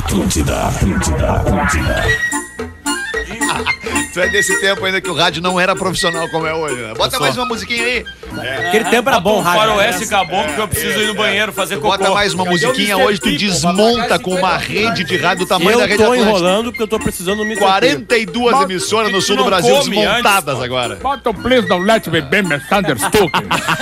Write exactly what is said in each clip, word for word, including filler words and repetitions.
Atlântida, Atlântida, Atlântida. Tu é desse tempo ainda que o rádio não era profissional como é hoje, né? Bota mais uma musiquinha aí. É. Aquele tempo era bom, um rádio. Faroeste caboclo que eu preciso ir no banheiro fazer cocô. Bota mais uma musiquinha hoje, tu desmonta com uma rede de rádio do tamanho da Eu rede tô Atlântica. enrolando porque eu tô precisando me quarenta e duas emissoras no sul do Brasil desmontadas agora. Bota o please don't let me be misunderstood.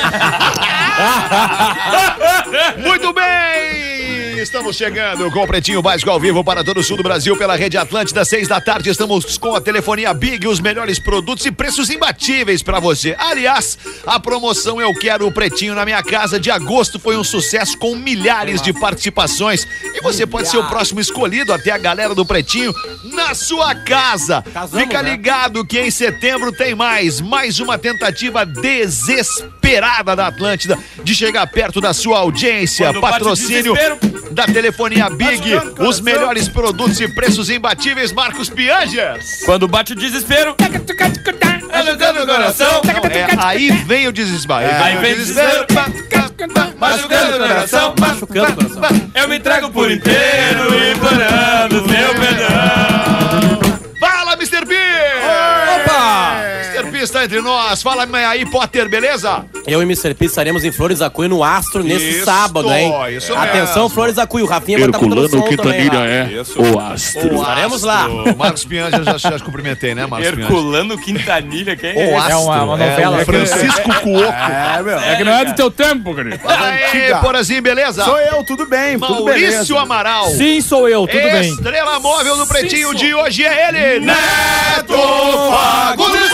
Muito bem! Estamos chegando com o Pretinho Básico ao vivo para todo o sul do Brasil pela Rede Atlântida, seis da tarde. Estamos com a telefonia Big, os melhores produtos e preços imbatíveis para você. Aliás, a promoção Eu Quero o Pretinho na Minha Casa de agosto foi um sucesso com milhares de participações. E você pode ser o próximo escolhido até a galera do Pretinho na sua casa. Casamos, Fica né? ligado que em setembro tem mais. Mais uma tentativa desesperada da Atlântida de chegar perto da sua audiência. Quando bate Patrocínio desespero. da telefonia Big, os melhores produtos e preços imbatíveis. Marcos Piangers. Quando bate o desespero, machucando o coração. Não, é, aí vem o desespero. Aí vem o desespero, machucando o coração. Machucando o coração. Eu me entrego por inteiro, implorando seu perdão. Fala, mister P! Opa! mister P está entre nós. Fala aí, Potter, beleza? Eu e mister P estaremos em Flores da Cunha no Astro nesse Isso, sábado, hein? isso Atenção, mesmo. Flores da Cunha. O Rafinha vai estar botando som Herculano também Quintanilha lá. é Isso. o astro. O Estaremos lá. Astro. Marcos Piangers, já, já cumprimentei, né, Marcos Piangers? Herculano Quintanilha, quem O é? Astro. É uma- uma novela É o que- Francisco Cuoco. É, meu. É que não é do teu tempo, querido. Aê, Porazinho, beleza? Sou eu, tudo bem, tudo beleza. Maurício Amaral. Sim, sou eu, tudo bem. Estrela móvel do Pretinho de hoje é ele, Neto Fagundes.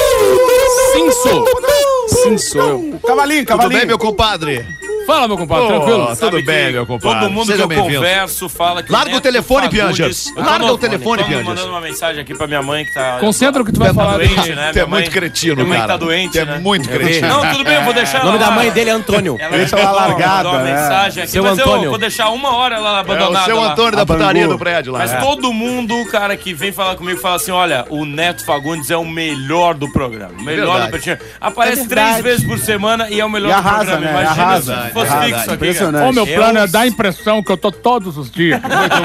Sim, sou. Sim, sou eu. Cavalinho, Tudo cavalinho. bem, meu compadre? Fala, meu compadre, tranquilo? Tudo Sabe bem, que meu compadre. Todo mundo Seja que eu bem-vindo. converso fala que Larga o Neto telefone, Fagundes- Piangers. Eu Larga tô- o telefone, tô Piangers. mandando uma mensagem aqui pra minha mãe que tá... Concentra o que tu vai tá falar. doente, dele. né? Tu é Minha mãe- muito cretino, minha mãe cara. tá doente, Tu é né? muito Eu vi. cretino. Não, tudo bem, eu vou deixar O nome ela da lá. mãe dele é Antônio. Ela Deixa me ela mandou largada, uma né? mensagem aqui, Seu mas eu Antônio. vou deixar uma hora ela É o abandonada seu lá. Antônio da A Bangu. putaria do prédio lá. Mas É. todo mundo, cara, que vem falar comigo fala assim: olha, o Neto Fagundes é o melhor do programa. O melhor Verdade. do Pretinho. Aparece É verdade. três vezes por semana e é o melhor E do arrasa, programa. né? Imagina Arrasa. se fosse É fixo verdade. aqui. cara. Impressionante. Ô, meu plano Eu- é dar a impressão que eu tô todos os dias.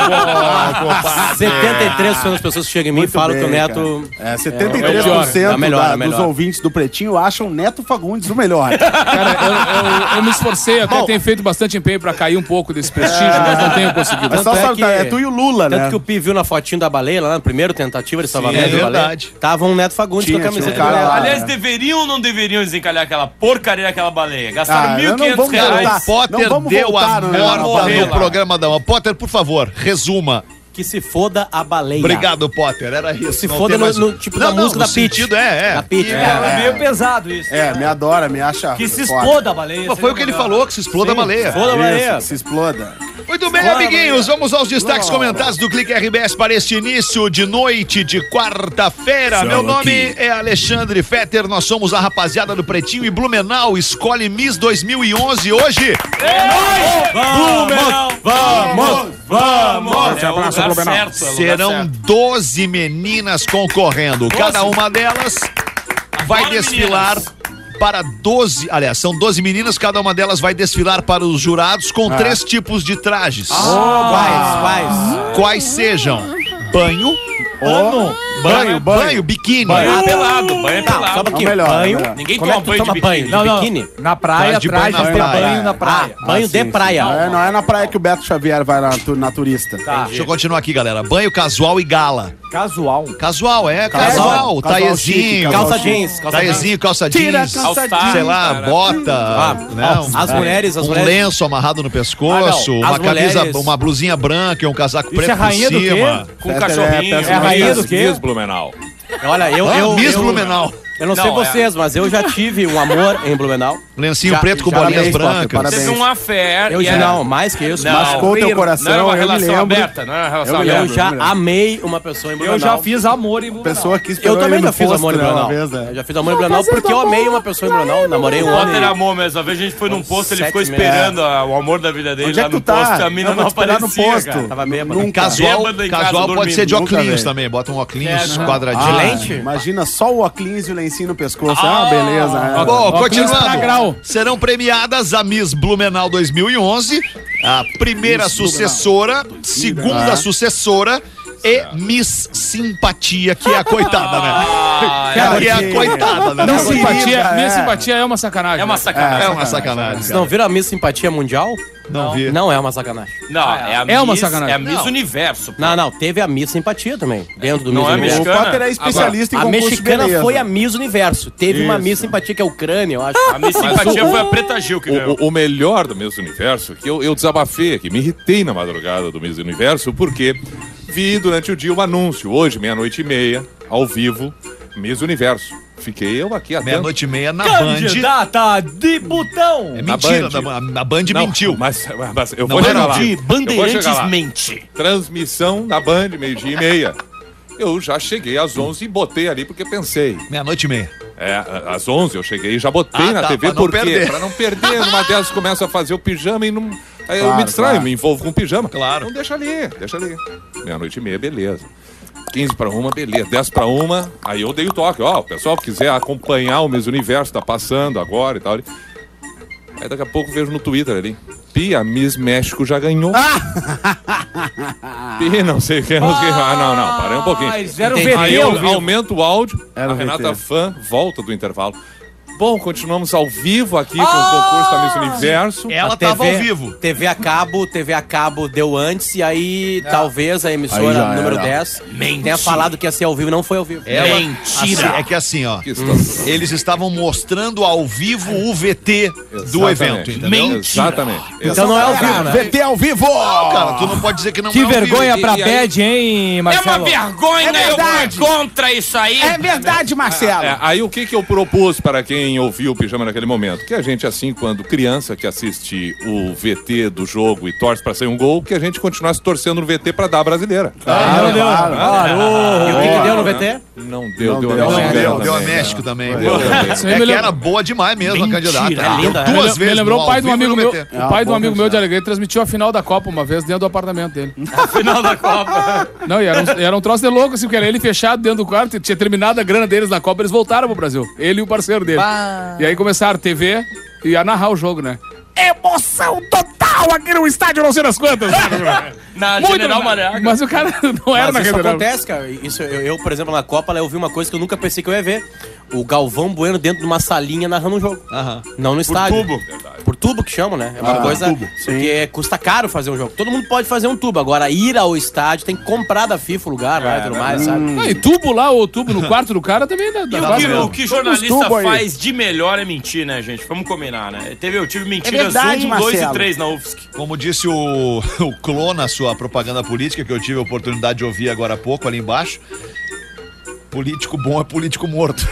setenta e três por cento das pessoas que chegam em mim Muito falam bem, que o Neto... cara. É, setenta e três por É o cento melhor, é melhor, da- é melhor. dos ouvintes do Pretinho acham Neto Fagundes o melhor. Cara, eu, eu- eu me esforcei, até tenho feito bastante empenho pra cair um pouco desse prestígio, mas não tenho conseguido. Mas só Tanto é sabe, que- é tu e o Lula, Tanto né? que o Pi viu na fotinho da baleia, lá na primeira tentativa de salvamento é da baleia. verdade. Tava um Neto Fagundes Tinha, com a camiseta tinha um do cara Neto. lá. Aliás, é. deveriam ou não deveriam desencalhar aquela porcaria daquela baleia? Gastaram Ah, mil e não quinhentos vamos reais. voltar. O Potter Não vamos deu voltar a no- morta morrer no lá. programa da Potter, por favor, resuma. Que se foda a baleia. Obrigado, Potter. Era isso. Se Não foda tem no, mais- no tipo Não, da não, música no da Pitty. sentido é, é. Da Pitty. E- É. É meio pesado isso. É, me adora, me acha. Que se foda. exploda a baleia. Pô, foi o que ele falou, que se exploda a baleia. Foda a baleia. Isso, se exploda. Muito bem, amiguinhos, vamos aos destaques comentados do Clique R B S para este início de noite de quarta-feira. Meu nome é Alexandre Fetter, nós somos a rapaziada do Pretinho e Blumenau escolhe Miss dois mil e onze hoje. Blumenau! Vamos! Vamos! É o abraço, lugar Blumenau. certo, é o lugar Serão certo. doze meninas concorrendo. Cada uma delas vai Adoro desfilar meninas. para doze, aliás, são doze meninas, cada uma delas vai desfilar para os jurados com três tipos de trajes. Quais? Quais? Quais sejam banho, Pano, banho, banho, biquíni. Banho é pelado, banho é Tá, só um pelado. pouquinho. melhor, banho. melhor. Ninguém Como é toma que tu banho de toma banho? biquíni. De Não, não. biquíni? Na praia, Traje de banho atrás na de ter praia. banho na praia. Ah, banho Ah, sim, de praia. Não é, não é na praia que o Beto Xavier vai na, tu- na turista. Tá. Deixa eu continuar aqui, galera. Banho casual e gala. Casual. Casual, é, Casual. casual. Casual chique, Taiezinho. casual Calça jeans. Calça jeans. Taiezinho, calça Tira a jeans. calça All-Star, jeans. Sei lá, cara. bota, Ah, né? ó, as mulheres, as um mulheres. lenço amarrado no pescoço, Ah, não. uma As camisa, mulheres- uma blusinha branca e um casaco Isso preto é rainha por do quê? cima. Com um Fetter é cachorrinho. peça É a rainha do Miss quê? Blumenau. Olha, eu, Ah, eu, Miss eu, Blumenau. eu não, sei Não, é- vocês, mas eu já tive um amor em Blumenau. Lencinho Já- preto com já bolinhas parabéns, Potter, brancas. parabéns. Teve um affair. Eu e já era- não, mais que isso. Não. mas Machucou teu Não coração, era uma eu me relação lembro. aberta, não era uma relação Eu me eu aberta. lembro. já eu me lembro. amei uma pessoa em Eu Blumenau. já fiz amor em Blumenau. Pessoa que Eu esperou também ele já no fiz posto, amor em né, uma Blumenau. vez, né? Eu já fiz amor em Blumenau porque eu amei uma pessoa em Blumenau. Namorei um O Potter homem. amou mesmo. Uma vez a gente foi num posto, ele Sete ficou meses. esperando a- o amor da vida dele Onde é lá que no tu tá? posto. A mina Eu vou não te esperar no aparecia, posto. cara. Tava bêbado. Nunca. Casual, Bêbado em casa casual pode dormindo. ser de Nunca óculos vi. também. Bota um óculos É, não. quadradinho. Ah, lente? Imagina só o óculos e o lencinho no pescoço. É Ah, uma beleza, né? Bom, Óculos pra grau. continuando. Serão premiadas a Miss Blumenau dois mil e onze, A primeira Miss sucessora, segunda Ah. sucessora e Miss Simpatia, que é a coitada, né? Cara, que é a que- coitada, né? Minha Não, simpatia, querida, minha é. simpatia é uma sacanagem. É uma né? sacanagem. É uma sacanagem, Vocês cara. não viram a Miss Simpatia Mundial? Não vi. Não é uma sacanagem. Não, é a É uma Miss, sacanagem. É a Miss Não. Universo. pô. Não, não, teve a Miss Simpatia também, dentro do Não Miss é Universo. O mexicana? Potter é especialista A em concurso de mexicana beleza. foi a Miss Universo. Teve uma Isso. Miss Simpatia que é Ucrânia, eu acho. A Miss Simpatia foi a Preta Gil que ganhou. O, o- o melhor do Miss Universo, que eu, eu desabafei aqui, me irritei na madrugada do Miss Universo, porque vi durante o dia um anúncio, hoje, meia-noite e meia, ao vivo, Miss Universo. Fiquei eu aqui até... Meia-noite e meia na Band. Candidata de botão. É Na mentira, Band. da- a Band Não, mentiu. Mas, mas eu Não vou é chegar não. lá. De Eu vou chegar Bandeirantes lá. mente. Transmissão na Band, meio-dia e meia. Eu já cheguei às onze e botei ali porque pensei. Meia-noite e meia. É, a- às onze eu cheguei e já botei Ah, na tá, T V, pra não por quê? perder. Pra não perder. Numa dessas começa a fazer o pijama e não. Aí eu Claro, me distraio, claro. me envolvo com o pijama. Claro. Então deixa ali, deixa ali. Meia-noite e meia, beleza. quinze para uma, beleza. dez para uma, aí eu dei o toque. Ó, o pessoal que quiser acompanhar o Miss Universo, tá passando agora e tal. Aí daqui a pouco vejo no Twitter ali. Pi, a Miss México já ganhou. Pi, não sei o que, não sei o que. Ah, não, não, parei um pouquinho. Ah, eles fizeram Entendi. Aí V T eu ao vivo. aumento o áudio, Era a o V T. Renata Fã volta do intervalo. Bom, continuamos ao vivo aqui com o concurso da Miss Universo. Ela A tava T V ao vivo. T V a cabo, T V a cabo deu antes e aí talvez a Aí emissora já número era. dez Mentira. tenha falado que ia ser ao vivo e não foi ao vivo. Ela, Mentira. assim, é que assim, ó. Que situação. Eles estavam mostrando ao vivo o V T do Exatamente. evento, entendeu? Mentira. Exatamente. Então não é ao vivo, né? V T ao vivo! Cara, tu não pode dizer que não Que é ao vivo. vergonha E- pra e aí- Bad, hein, É uma Marcelo? vergonha, É verdade. eu fui contra isso aí. É verdade, Marcelo. É, aí o que, que eu propus para quem ouviu o pijama naquele momento? Que a gente, assim, quando criança que assiste o V T do jogo e torce para sair um gol, que a gente continuasse torcendo no V T para dar a brasileira. Claro, Não deu. claro. Parou. E o que, que deu no V T? Não deu, Não deu, deu. a Não, México deu, também, deu a né? México também. Deu, Pô, deu. Isso aí É me que lembra- era boa demais mesmo a candidata. é Deu linda, é. duas Me vezes lembrou no o pai ao de um vivo amigo e no meu. V T. O pai de um boa amigo meu de canção. Alegrete transmitiu a final da Copa uma vez dentro do apartamento dele. Final da Copa. Não, e era um, era um troço de louco, assim, porque era ele fechado dentro do quarto, tinha terminado a grana deles na Copa, eles voltaram pro Brasil. Ele e o parceiro dele. E aí começaram T V e ia narrar o jogo, né? Emoção total aqui no estádio, não sei das quantas. Na Muito General legal. Mariaga. Mas o cara não era Mas na isso General. acontece, cara. Isso, eu, eu, por exemplo, na Copa, lá, eu vi uma coisa que eu nunca pensei que eu ia ver. O Galvão Bueno dentro de uma salinha narrando um jogo. Aham. Não no estádio. tubo. Por tubo que chamam, né? É uma Ah, coisa. tubo, Porque custa caro fazer um jogo. Todo mundo pode fazer um tubo. Agora, ir ao estádio tem que comprar da FIFA o lugar lá e tudo mais, sabe? Não, e tubo lá, ou tubo no quarto do cara também dá. dá E o quase que, mesmo. o que jornalista tubo aí. faz de melhor é mentir, né, gente? Vamos combinar, né? Teve, eu tive mentiras verdade, um, dois e Marcelo. três na U F S C. Como disse o, o Clô na sua propaganda política, que eu tive a oportunidade de ouvir agora há pouco ali embaixo. Político bom é político morto.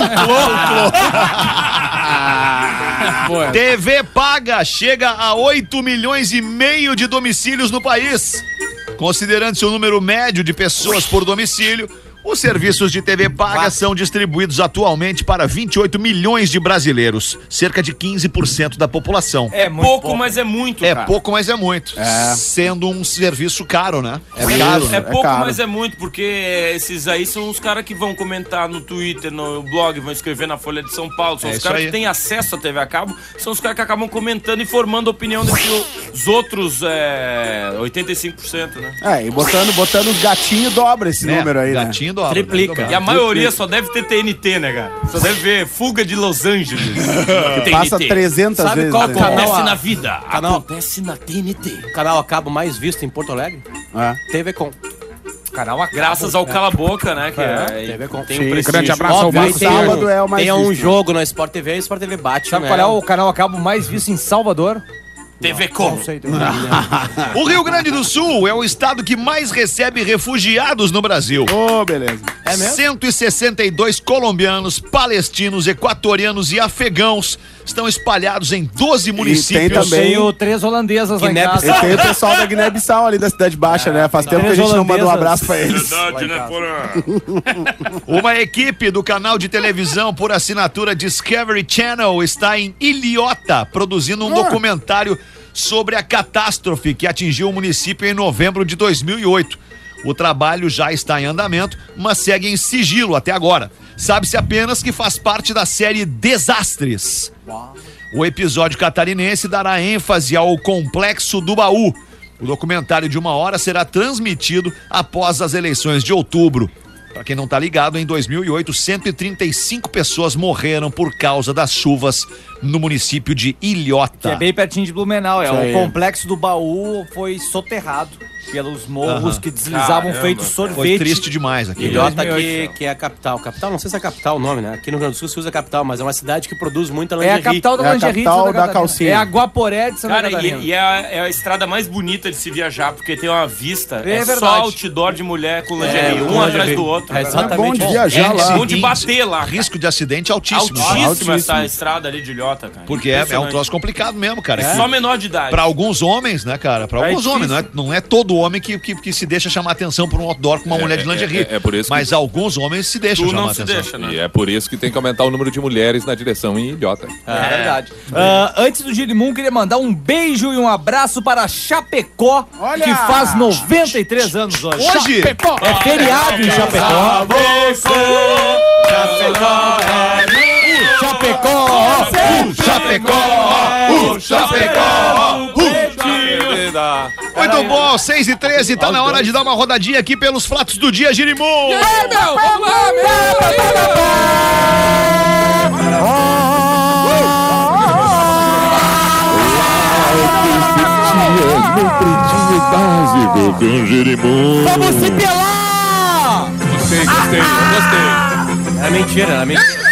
Pô, é. T V paga chega a oito milhões e meio de domicílios no país. Considerando-se o número médio de pessoas por domicílio, os serviços de T V paga são distribuídos atualmente para vinte e oito milhões de brasileiros, cerca de quinze por cento da população. É pouco, mas é muito, É cara. pouco, mas é muito. É. Sendo um serviço caro, né? É Isso. caro. É É pouco, caro. mas é muito, porque esses aí são os caras que vão comentar no Twitter, no blog, vão escrever na Folha de São Paulo. São É os isso caras aí. que têm acesso à T V a cabo, são os caras que acabam comentando e formando a opinião dos outros é, oitenta e cinco por cento, né? É, e botando, botando os gatinhos dobra esse Né? número aí, né? Gatinho dobra. Triplica. E a maioria só deve ter T N T, né, cara? Só deve ver Fuga de Los Angeles. T N T. Passa trezentas Sabe vezes. qual né? canal? Acontece a- na vida. Canal- Acontece na T N T. O canal a cabo mais visto em Porto Alegre? É. T V Com. Canal a Graças ao Cala Boca, né? Que é, T V Com. tem Sim, um prestígio. grande abraço ao Óbvio, Marcos tem um, Sábado é o mais tem um visto. jogo na Sport T V e Sport T V bate, Sabe né? qual é o canal a cabo mais visto em Salvador? T V Com. Não sei. O Rio Grande do Sul é o estado que mais recebe refugiados no Brasil. Ô, beleza. É mesmo? cento e sessenta e dois colombianos, palestinos, equatorianos e afegãos estão espalhados em doze municípios. tem também- Tenho três holandesas lá em Guiné-Bissau. casa. E tem o pessoal da Guiné-Bissau ali da Cidade Baixa, né? Faz tempo que a gente não manda um abraço pra eles. Verdade, né, porra? Uma equipe do canal de televisão por assinatura Discovery Channel está em Ilhota, produzindo um documentário sobre a catástrofe que atingiu o município em novembro de dois mil e oito. O trabalho já está em andamento, mas segue em sigilo até agora. Sabe-se apenas que faz parte da série Desastres. O episódio catarinense dará ênfase ao Complexo do Baú. O documentário de uma hora será transmitido após as eleições de outubro. Para quem não tá ligado, em dois mil e oito, cento e trinta e cinco pessoas morreram por causa das chuvas no município de Ilhota. Que é bem pertinho de Blumenau. É, Isso aí. o complexo do Baú foi soterrado pelos morros Aham. que deslizavam Caramba. feito sorvete. Foi triste demais aqui. Ilhota, dois mil e que, oito. que é a capital. Capital, não sei se é capital o nome, né? Aqui no Rio Grande do Sul se usa capital, mas é uma cidade que produz muita É lingerie. a capital da É a lingerie de capital Santa da Catarina. calcinha. É a Guaporé de Santa Cara, Catarina. e, e é, a, é a estrada mais bonita de se viajar, porque tem uma vista. É É, verdade. só outdoor de mulher com lingerie, É, um com atrás lingerie. do outro. É É bom exatamente. de Bom, viajar é, lá. bom de bater lá. cara. Risco de acidente altíssimo. Altíssima Altíssimo. essa estrada ali de Ilhota, cara. Porque é, é um Impressionante. troço complicado mesmo, cara. É Que só menor de idade. Pra alguns homens, né, cara? Pra É alguns homens, não é, difícil. não é todo homem que, que, que se deixa chamar atenção por um outdoor com uma mulher de é, lingerie. é- é por isso que- Mas alguns homens se deixam Tu chamar não se atenção. deixa, né? E é por isso que tem que aumentar o número de mulheres na direção em Ilhota. É verdade. Ah, antes do Girimum, queria mandar um beijo e um abraço para Chapecó, Olha! que faz noventa e três anos hoje. Hoje, É feriado em Chapecó. Chapecó! Chapecó! Uh, Chapecó! Muito bom, seis e treze, tá na hora de dar uma rodadinha aqui pelos fatos do dia, Girimum! É, meu, vamos lá, Básico com Jerimum. Vamos se pelar! Gostei, gostei, gostei. É mentira, é mentira.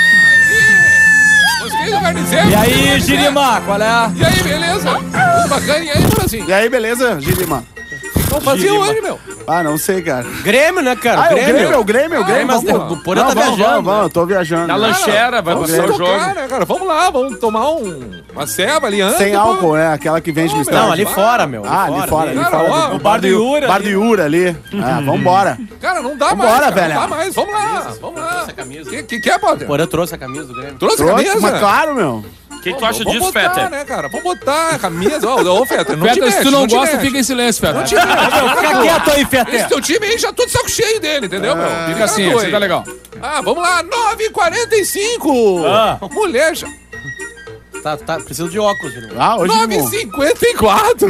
Gostei do carniceiro. E aí, Girimá, qual é? E aí, beleza? Tudo bacana? E aí, Brasil? E aí, beleza, Girima? Vamos fazer hoje, meu. Ah, não sei, cara. Grêmio, né, cara? Ah, é o Grêmio, o Grêmio, o Grêmio. mas vamos, o Porã Não, tá vamos, viajando, Vamos, vamos, eu tô viajando. Na lanchera, vai vamos passar ver. o jogo. Tocar, né, cara? Vamos lá, vamos tomar um, uma ceva ali antes. Sem depois- álcool, né? Aquela que vende no Não, estádio. Não, ali fora, meu. Ah, ali fora, ali Cara, fora. ó, do- o bar do Iura Bar ali. do Iura ali. Ah, vambora. Cara, não dá Vambora, mais, cara, velho. não dá mais. Vamos lá, vamos lá. Trouxe a camisa. Que, que que é, Potter? Porã trouxe a camisa do Grêmio. Trouxe a Trouxe, camisa? mas claro, meu. O que, que tu acha Vamos disso, botar, Fetter? né, cara? Vamos botar a camisa. Ô, ô Fetter, não te Feta, se mexe, tu não te gosta, mexe. fica em silêncio, Feta. Não te mexe. Fica quieto aí, Esse Fetter. teu time aí já tô de saco cheio dele, entendeu, meu? Fica assim, assim tá legal. Ah, vamos lá, nove e quarenta e cinco. Ah. Mulher já... Tá, tá, preciso de óculos, Jerimum. Ah, hoje nove e não. cinquenta e quatro.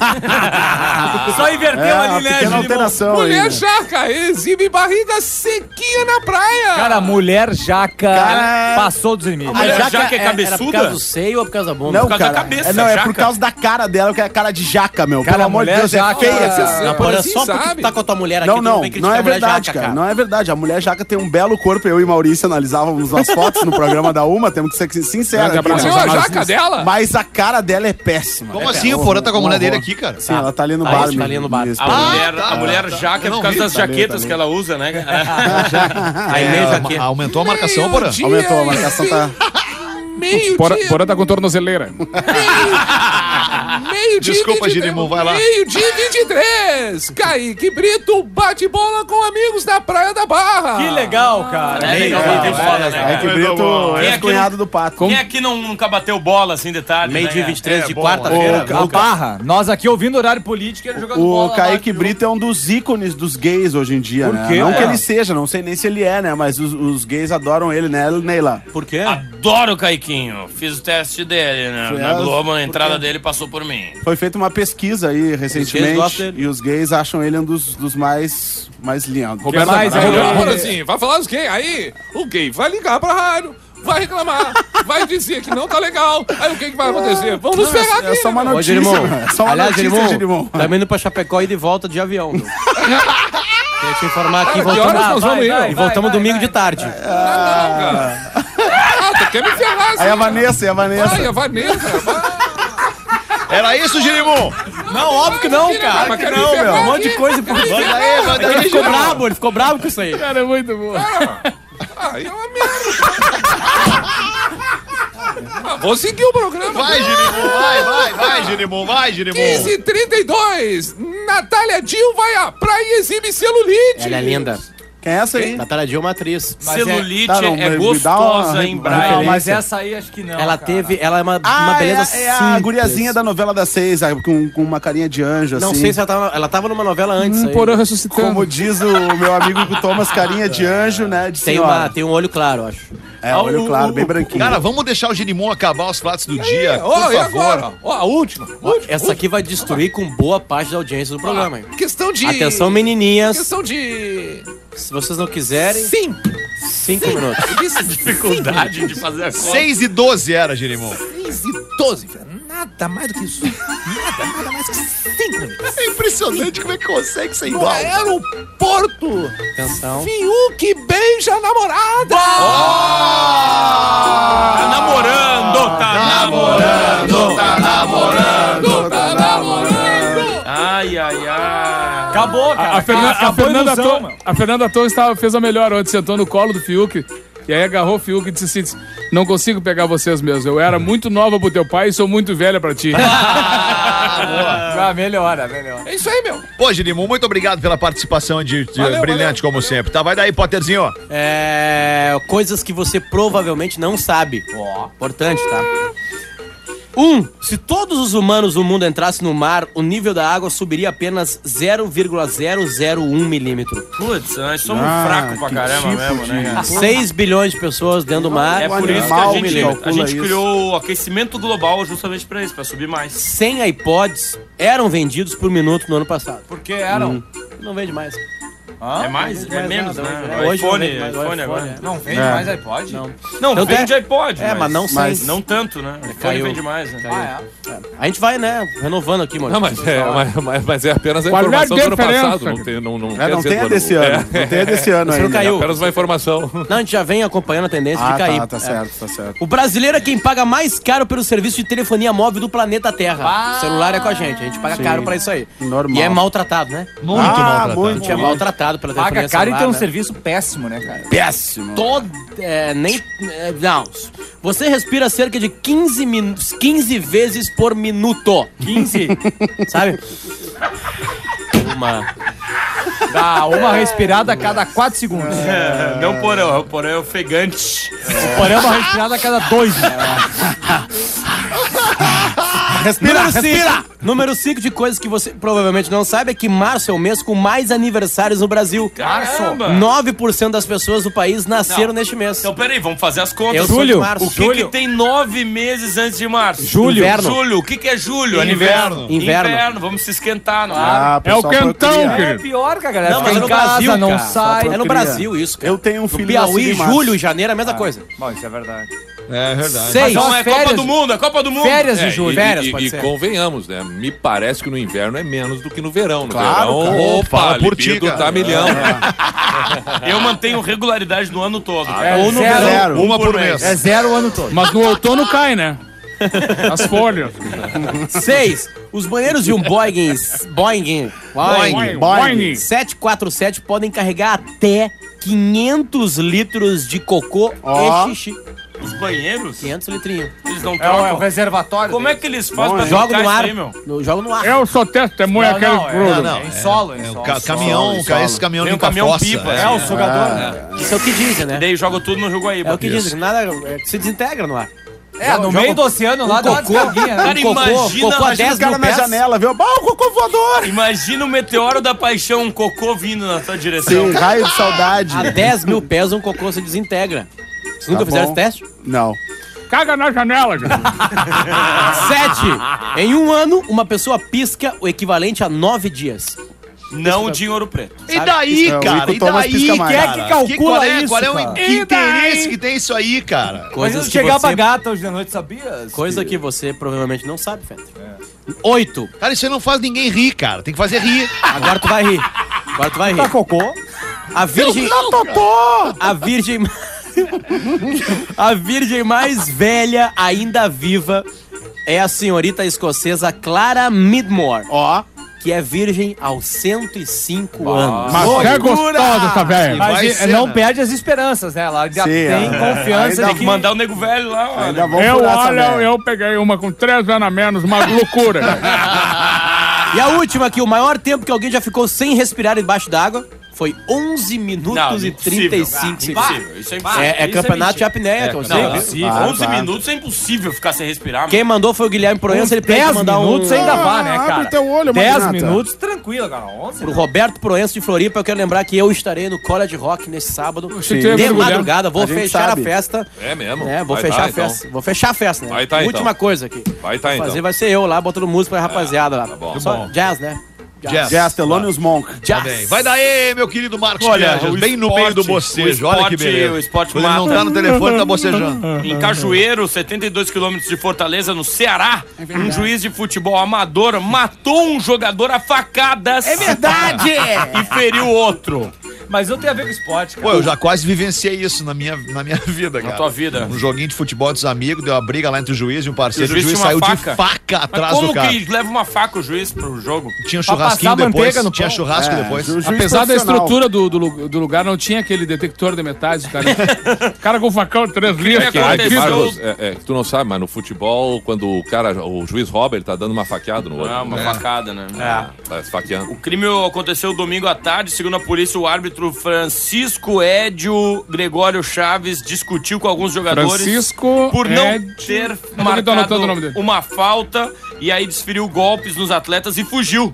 Só inverteu É, ali, uma né, pequena Girimão? alteração aí. Mulher né? jaca exibe barriga sequinha na praia. Cara, mulher jaca Cara, passou dos limites. mulher jaca jaca é Era por cabeçuda? causa do seio ou por causa da bunda? Não, causa da cara. cabeça, é, não, é jaca. por causa da cara dela, que é a cara de jaca, meu. Cara, Pelo amor de mulher Deus, jaca- é feia. Você essa- Não, sabe, Porã, assim, só porque sabe? tu tá com a tua mulher aqui, Não, tu não, vem não criticar é a mulher verdade, jaca, cara. Não é verdade. A mulher jaca tem um belo corpo. Eu e Maurício analisávamos umas fotos no programa da Uma. Temos que ser sinceros. Grande aqui, abraço né? aos Viu a amados. jaca dela? Mas a cara dela é péssima. Como É, assim? é, O Porã tá com a um mulher dele horror. aqui, cara? Sim, ela tá ali no Tá, bar. isso, tá ali me- no bar. me A esperando. mulher, tá. a mulher jaca é Eu não por causa vi, das tá ali, jaquetas tá ali. que ela usa, né? Aí É, meio ma- jaqueta. aumentou a marcação, Porã. Meio-dia Aumentou, a e marcação tá... Meio Porã, dia. Porã tá com tornozeleira. Meio dia. Desculpa, vinte e três. Girimum, vai lá. Meio dia e vinte e três. Kaique Brito bate bola com amigos na Praia da Barra. Que legal, cara. É legal, legal. tem foda, É né? que Muito Brito bom. é Quem o aqui cunhado do Pato. Quem aqui não, nunca bateu bola assim de tarde? Meio né? dia vinte e três É de bom, quarta-feira. o- O Barra, nós aqui ouvindo horário político, ele jogando O bola. lá, Kaique que Brito é um dos ícones dos gays hoje em dia, Por né? quê? Não que É. ele seja, não sei nem se ele é, né? Mas os, os gays adoram ele, né, Neila? Por quê? Adoro o Caiquinho. Fiz o teste dele, né? Foi Na ela? Globo, a entrada dele passou por mim. Foi feita uma pesquisa aí gays recentemente gostam dele. e os gays acham ele um dos, dos mais, mais lindos. Roberto mais aí? Amaral. Agora assim, vai falar dos quem? Aí o gay vai ligar pra rádio, vai reclamar, vai dizer que não tá legal. Aí o que, que vai acontecer? Vamos nos Não, é- ferrar é aqui. só uma né, Ô, notícia, Jerimum. né? É só uma Aliás, notícia, Jerimum, Jerimum. Também indo pra Chapecó e de volta de avião. meu. Queria te informar aqui. Cara, que voltamos, horas nós vai, vamos ir? vai, Vai, E voltamos vai, domingo vai. de tarde. meu? Ah, tu quer me ferrar assim? Aí a Vanessa, e a Vanessa. Ai, a Vanessa. vai. Era isso, Girimum? Não, óbvio que não, cara. Mas quer me Não, ferrar meu. Um monte aqui? de coisa por Manda aí, manda Ele aí, ficou Girimum. brabo, ele ficou brabo com isso aí. Cara, é muito bom. Aí é uma merda. Ah, vou seguir o programa. Vai, Girimum, vai, vai, vai, Girimum, vai, Girimum. quinze e trinta e dois. Natália Dil vai à praia e exibe celulite. Ela é linda. Quem é essa aí? Natália Dill é uma atriz. Mas Celulite Tá, não, é, me- me gostosa dá uma- em uma braille. Não, mas referência. essa aí acho que não. ela cara. teve. Ela é uma, uma Ah, beleza é, é a simples. guriazinha da novela das seis, a- com, com uma carinha de anjo, assim. Não sei se ela tava. Ela tava numa novela antes. Um aí. porão ressuscitando. Como diz o meu amigo Thomas, carinha de anjo, né? De Tem, senhora. uma, tem um olho claro, acho. É, olho claro, bem branquinho. Cara, vamos deixar o Girimum acabar os fatos do dia, Ó, por e favor. agora? Ó, a última. última. Essa aqui vai destruir com boa parte da audiência do programa, hein? Questão de... Atenção, menininhas. Questão de... Se vocês não quiserem, Sim. cinco minutos. Dificuldade de fazer a conta. seis e doze era, Girimum. seis e doze, velho. Nada mais do que isso. Nada, nada mais que cinco minutos. É impressionante como é que consegue ser igual. Aeroporto. Atenção. Fiuk beija a namorada. Tá namorando, tá namorando, Tá namorando, tá namorando. Ai, ai, ai. Acabou, cara. A, a, Fernan- a Acabou Fernanda ilusão, Torres, mano. a Fernanda Torres tava, fez a melhor ontem, sentou no colo do Fiuk. E aí agarrou o Fiuk e disse assim: não consigo pegar vocês mesmo. Eu era muito nova pro teu pai e sou muito velha pra ti. Ah, melhora, melhora. É isso aí, meu. Pô, Girimum, muito obrigado pela participação de, de Valeu, brilhante, valeu. como sempre. Tá, vai daí, Potterzinho. É. Coisas que você provavelmente não sabe. Importante, tá? Um, se todos os humanos do mundo entrassem no mar, o nível da água subiria apenas zero vírgula zero zero um milímetro. Putz, nós somos Ah, fracos pra que caramba tipo mesmo, né, de- cara? seis bilhões de pessoas dentro do mar. É por animal isso que a que gente, calcula a gente isso. criou o aquecimento global justamente pra isso, pra subir mais. cem iPods eram vendidos por minuto no ano passado. Porque eram. Não vende mais. Hã? É mais? Não É vende menos, nada, né? hoje. O Hoje não iPhone, vende mais, o iPhone iPhone, agora. é. Não vende É. mais iPod? Não. Não, Então vende tem- iPod, É, mas não sei. Mas- Não tanto, né? O iPhone Caiu. vende mais, né? Ah, é. A gente vai, né, renovando aqui, mano. Não, mas é, mas, mas- mas é apenas a Qual é a informação do ano diferença? passado. Não tem, não, não É, quer não dizer tem do a ano- desse ano. Não tem a desse ano Você não ainda. caiu. É apenas uma informação. Não, a gente já vem acompanhando a tendência Ah, de cair. tá, tá É. certo, tá certo. O brasileiro é quem paga mais caro pelo serviço de telefonia móvel do planeta Terra. Ah, o celular é com a gente, a gente paga sim. caro pra isso aí. Normal. E é maltratado, né? Muito Ah, maltratado. A muito. gente é maltratado pela telefonia Paga caro e celular, tem um né? serviço péssimo, né, cara? Péssimo. Todo, é, nem, é, não. Você respira cerca de quinze, min, quinze vezes por minuto. quinze? Sabe? Uma. Dá uma respirada a cada quatro segundos. É, não porão, o porão é ofegante. O porém é uma respirada a cada dois. Né? Respira, respira! Número cinco de coisas que você provavelmente não sabe é que março é o mês com mais aniversários no Brasil. Caramba! nove por cento das pessoas do país nasceram Não. neste mês. Então, peraí, vamos fazer as contas. Eu sou de Julho, março. O que, Julho. que tem nove meses antes de março? Julho. Inverno. Julho. O que, que é julho? Inverno. Inverno. Vamos se esquentar, não é? Ah, É o pessoal quentão, procria. É querido. pior, cara. Galera. Não, Fica mas é em no casa, Brasil, não cara. sai. É no Brasil isso, cara. Eu tenho um filho No Piauí, nascido em março. julho, janeiro, é a mesma coisa. Bom, isso é verdade. É verdade. Seis. Então Mas é férias- Copa do Mundo, é Copa do Mundo. Férias de É, julho. e, Férias, e- pode e ser. convenhamos, né? Me parece que no inverno é menos do que no verão. No Claro, verão, cara. opa, Fala por ti, libido cara. tá milhão. Eu mantenho regularidade no ano todo. É Ou no zero. Zero. Uma por mês. É zero o ano todo. Mas no outono cai, né? As folhas. Seis. Os banheiros de um Boeing, Boeing, Boeing, Boing. sete quatro sete podem carregar até quinhentos litros de cocô Ó. e xixi. Os banheiros, quinhentos litrinhos. eles não É o, é o trocam. reservatório. Como é deles. que eles fazem Bom, pra hein? Joga trocar no isso ar. aí, meu? No- Joga no ar. Eu sou testemunha Não, aquele não, é, produto. não, é em solo, em É o solo. ca- caminhão, solo, ca- solo. esse caminhão Tem um limpa caminhão fossa. pipa, é. É o sugador, né? Isso é o que dizem, né? E daí joga tudo no Rio Guaíba. É o que dizem. Nada, é, que se desintegra no ar. É, no Joga meio um- do oceano lá um dá uma cocô. descarguinha, né? Cara, cocô, imagina, cocô a imagina dez O cara mil na pés. janela, viu? Bah, o cocô voador! Imagina o meteoro da paixão, um cocô vindo na sua direção. Sim, raio de saudade. A dez mil pés um cocô se desintegra. Vocês nunca Tá fizeram bom. esse teste? Não. Caga na janela, gente. Sete. Em um ano, uma pessoa pisca o equivalente a nove dias. Não de Ouro Preto. E daí, É, o cara? Ico E Thomas daí, pisca mais. cara? Quem é que calcula qual é, isso, Qual é o cara? que interesse que tem isso aí, cara? Mas Coisas eu que chegava você, gata hoje de noite, sabia? coisa que você provavelmente não sabe, Feta. Oito. Cara, isso aí não faz ninguém rir, cara. Tem que fazer rir. Agora tu vai rir. Agora tu vai rir. Tá cocô? A virgem... A virgem... A virgem mais velha ainda viva é a senhorita escocesa Clara Midmore, Ó. que é virgem aos cento e cinco anos. Mas é gostosa essa velha. Vai Mas ser, não né? perde as esperanças, né? Ela já Sim, tem é. confiança Ainda de que... Mandar o nego velho lá, ó. Ainda vamos Eu, furar essa olha, velha. eu peguei uma com três anos a menos, uma loucura. E a última aqui, o maior tempo que alguém já ficou sem respirar embaixo d'água Foi onze minutos Não, e impossível. trinta e cinco segundos. Impossível, isso é impossível. É, é Isso é campeonato de mentira. apneia, que eu Não, sei. é impossível. Claro, onze claro. minutos é impossível ficar sem respirar. Quem mandou foi o Guilherme Proença, ele pede dez pra mandar um... minutos ainda vá, né, Ah, cara? abre teu olho, dez Magnata. minutos, tranquilo, cara. onze Pro Roberto Proença de Floripa, eu quero lembrar que eu estarei no College Rock nesse sábado. achei que tu ia De mergulhar. madrugada, vou A gente fechar sabe. a festa. É mesmo? É, vou Vai fechar tá, a festa. Vou fechar a festa, né? Vai tá, então. Última coisa aqui. Vai tá, Vou então. fazer vai ser eu lá, botando música pra rapaziada lá. tá bom. Só Bom. jazz, né? Jazz. Jazz, Thelonious Monk. Jazz. Bem, vai daí, meu querido Marcos Olha, Pianjas, o bem no esporte- meio do bocejo. o Olha que esporte- beleza. o esporte Quando ele não mata. tá no telefone, tá bocejando. Em Cajueiro, setenta e dois quilômetros de Fortaleza, no Ceará, um juiz de futebol amador matou um jogador a facadas. É verdade! E feriu outro. Mas não tem a ver com esporte, cara. Pô, eu já quase vivenciei isso na minha, na minha vida, cara. tua vida. Um joguinho de futebol dos amigos, deu uma briga lá entre o juiz e um parceiro. E o O juiz juiz tinha uma saiu faca. de faca Mas atrás como do cara. que leva uma faca o juiz pro jogo? Tinha um Pra churrasquinho passar depois. manteiga no Tinha pão. churrasco É, depois. ju- juiz Apesar da profissional. estrutura do, do, lu- do lugar, não tinha aquele detector de metais, o cara. O cara com facão de três litros. que Ah, que aconteceu- Marcos, é, é, que tu não sabe, mas no futebol, quando o cara, o juiz rouba, ele tá dando uma faqueada no olho. Ah, uma É, facada, né? tá esfaqueando. O crime aconteceu domingo à tarde. Segundo a polícia, o árbitro Francisco Edio Gregório Chaves discutiu com alguns jogadores Francisco por não Edio- ter Eu tô marcado anotando o nome dele. uma falta e aí desferiu golpes nos atletas e fugiu.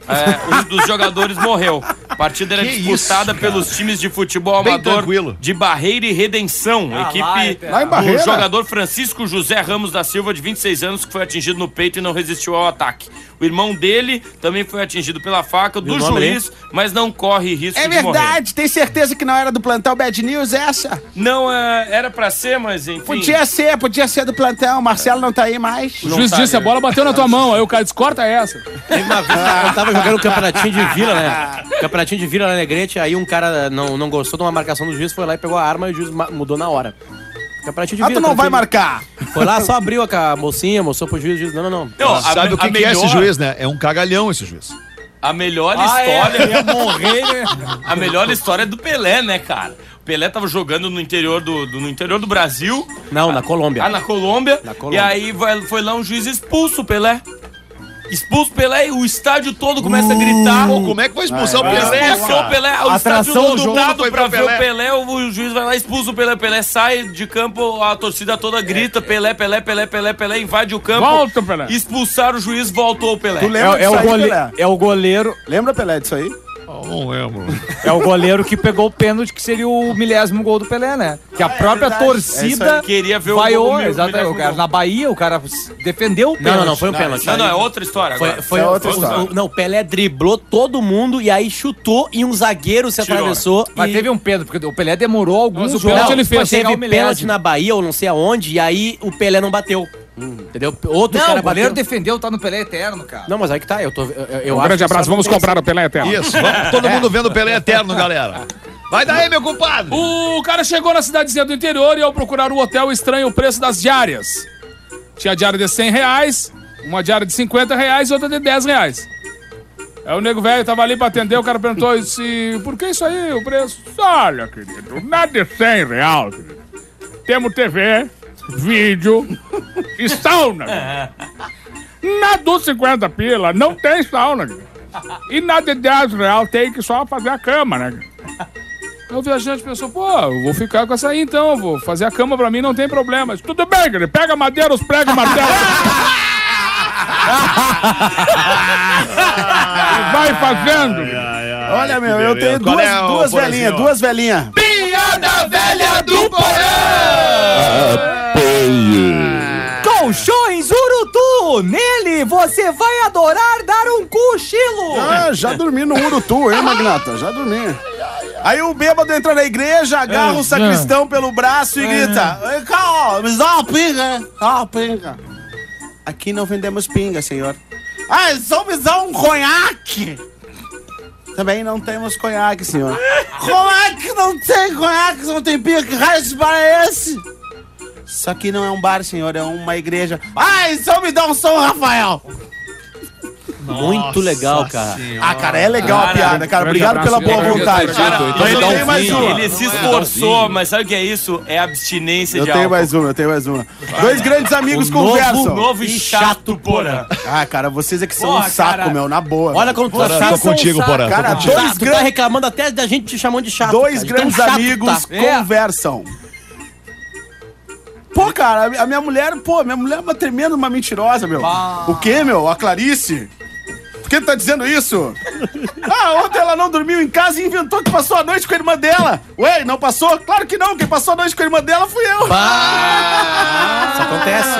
É, um dos jogadores morreu. A partida era Que disputada isso, cara. pelos times de futebol Bem amador tranquilo. de Barreira e Redenção. Ah, equipe lá, é, Lá em do Barreira. jogador Francisco José Ramos da Silva, de vinte e seis anos, que foi atingido no peito e não resistiu ao ataque. O irmão dele também foi atingido pela faca do o nome juiz, mas não corre risco É de morrer. verdade, tem certeza que não era do plantão Bad News essa? Não, é, era pra ser, mas enfim. Podia ser, podia ser do plantão, o Marcelo não tá aí mais. O juiz tá, disse, a né? bola bateu na tua mão. Aí o cara disse, corta essa. Teve uma vez que eu tava jogando o campeonatinho de Vila, né? Campeonatinho de Vila na Negrete, aí um cara não, não gostou de uma marcação do juiz, foi lá e pegou a arma e o juiz ma- mudou na hora. Campeonatinho de Ah, Vila. tu não vai tranquilo. marcar. Foi lá, só abriu a ca- mocinha, mostrou pro juiz, o juiz, não, não, não. Não, a, Sabe o que, a que é esse melhor- juiz, né? É um cagalhão esse juiz. A melhor Ah, é, história. ia morrer, né? A melhor história é do Pelé, né, cara? O Pelé tava jogando no interior do, do- no interior do Brasil. Não, na Colômbia. Ah, na Colômbia. Na Colômbia. E aí vai- foi lá um juiz expulso o Pelé. Expulso o Pelé e o estádio todo começa a gritar. Pô, como é que vai expulsar o Pelé, Pelé, expulsou o cara? Pelé, o estádio Atração do jogo lotado foi pra pro ver o Pelé. Pelé, o juiz vai lá, expulsa o Pelé, o Pelé sai de campo, a torcida toda grita, Pelé, Pelé, Pelé, Pelé, Pelé, invade o campo. Volta, Pelé. Expulsaram o juiz, voltou o Pelé. Tu lembra É, é, disso o aí, gole... Pelé? é o goleiro. Lembra, Pelé, disso aí? Não lembro. É o goleiro que pegou o pênalti, que seria o milésimo gol do Pelé, né? Que a própria verdade. É isso torcida aí. Queria ver o vaiou, gol, o mil- exatamente. milésimo O cara, gol. na Bahia, o cara defendeu o pênalti. Não, não, não, foi um pênalti. Não, não, é outra história Foi, agora. foi, é outra o- história. o- não, o Pelé driblou todo mundo e aí chutou e um zagueiro se Tirou. atravessou. Mas e... teve um pênalti, porque o Pelé demorou alguns Mas o jogos. pênalti ele fez. pra chegar ao Teve milésimo. pênalti na Bahia ou não sei aonde, e aí o Pelé não bateu. Entendeu? Outro Não, cara o goleiro bateu. defendeu, tá no Pelé eterno, cara. Não, mas aí que tá, eu tô. Eu, eu Um acho grande que abraço, só vamos não tem- comprar o Pelé Eterno. Isso, vamos todo mundo vendo o Pelé eterno, galera. Vai daí, meu compadre. O cara chegou na cidadezinha do interior e ao procurar o hotel estranha o preço das diárias. Tinha diária de cem reais, uma diária de cinquenta reais e outra de dez reais. Aí o nego velho tava ali pra atender, o cara perguntou e disse, por que isso aí, o preço? Olha, querido, nada de cem real, querido. Temos T V, vídeo e sauna. Na dos cinquenta pila não tem sauna, querido. E na de dez real tem que só fazer a cama, né? Aí o viajante pensou, pô, eu vou ficar com essa aí então, eu vou fazer a cama pra mim, não tem problema. Disse, tudo bem, querido, pega a madeira, os pregos, martelo. E vai fazendo. Olha, meu, eu tenho Qual duas, é o duas Porazinho? velhinhas, duas velhinhas. Piada velha do Colchões Urutu! Nele você vai adorar dar um cochilo! Ah, já dormi no Urutu, hein, Magnata? Já dormi. Aí o bêbado entra na igreja, agarra o sacristão pelo braço e grita: "Ei, calma, me dá uma pinga, dá uma pinga." Aqui não vendemos pinga, senhor. Ah, só me dá um conhaque. Também não temos conhaque, senhor. Como é que não tem conhaque, não tem pinga? Que raio de bar é esse? Isso aqui não é um bar, senhor, é uma igreja. Ah, então me dá um São Rafael. Muito legal, cara. Ah, cara, é legal a piada, cara. Obrigado pela boa vontade. Mas eu tenho mais uma. Ele se esforçou, mas sabe o que é isso? É abstinência Eu de tenho álcool. mais uma, eu tenho mais uma. Dois grandes amigos O novo, conversam. novo e chato, porra. Ah, cara, vocês é que são Porra, um saco, cara. meu, na boa. Olha como tu tá Tô chato. contigo, Porã. tô Cara, contigo. dois Tu tá grandes... reclamando até da gente te chamando de chato. Dois cara, de tão grandes chato que amigos tu tá. conversam. Pô, cara, a minha mulher, pô, minha mulher é uma tremenda uma mentirosa, meu. O quê, meu? A Clarice? Por que tu tá dizendo isso? Ah, ontem ela não dormiu em casa e inventou que passou a noite com a irmã dela. Ué, não passou? Claro que não, quem passou a noite com a irmã dela fui eu. Isso acontece.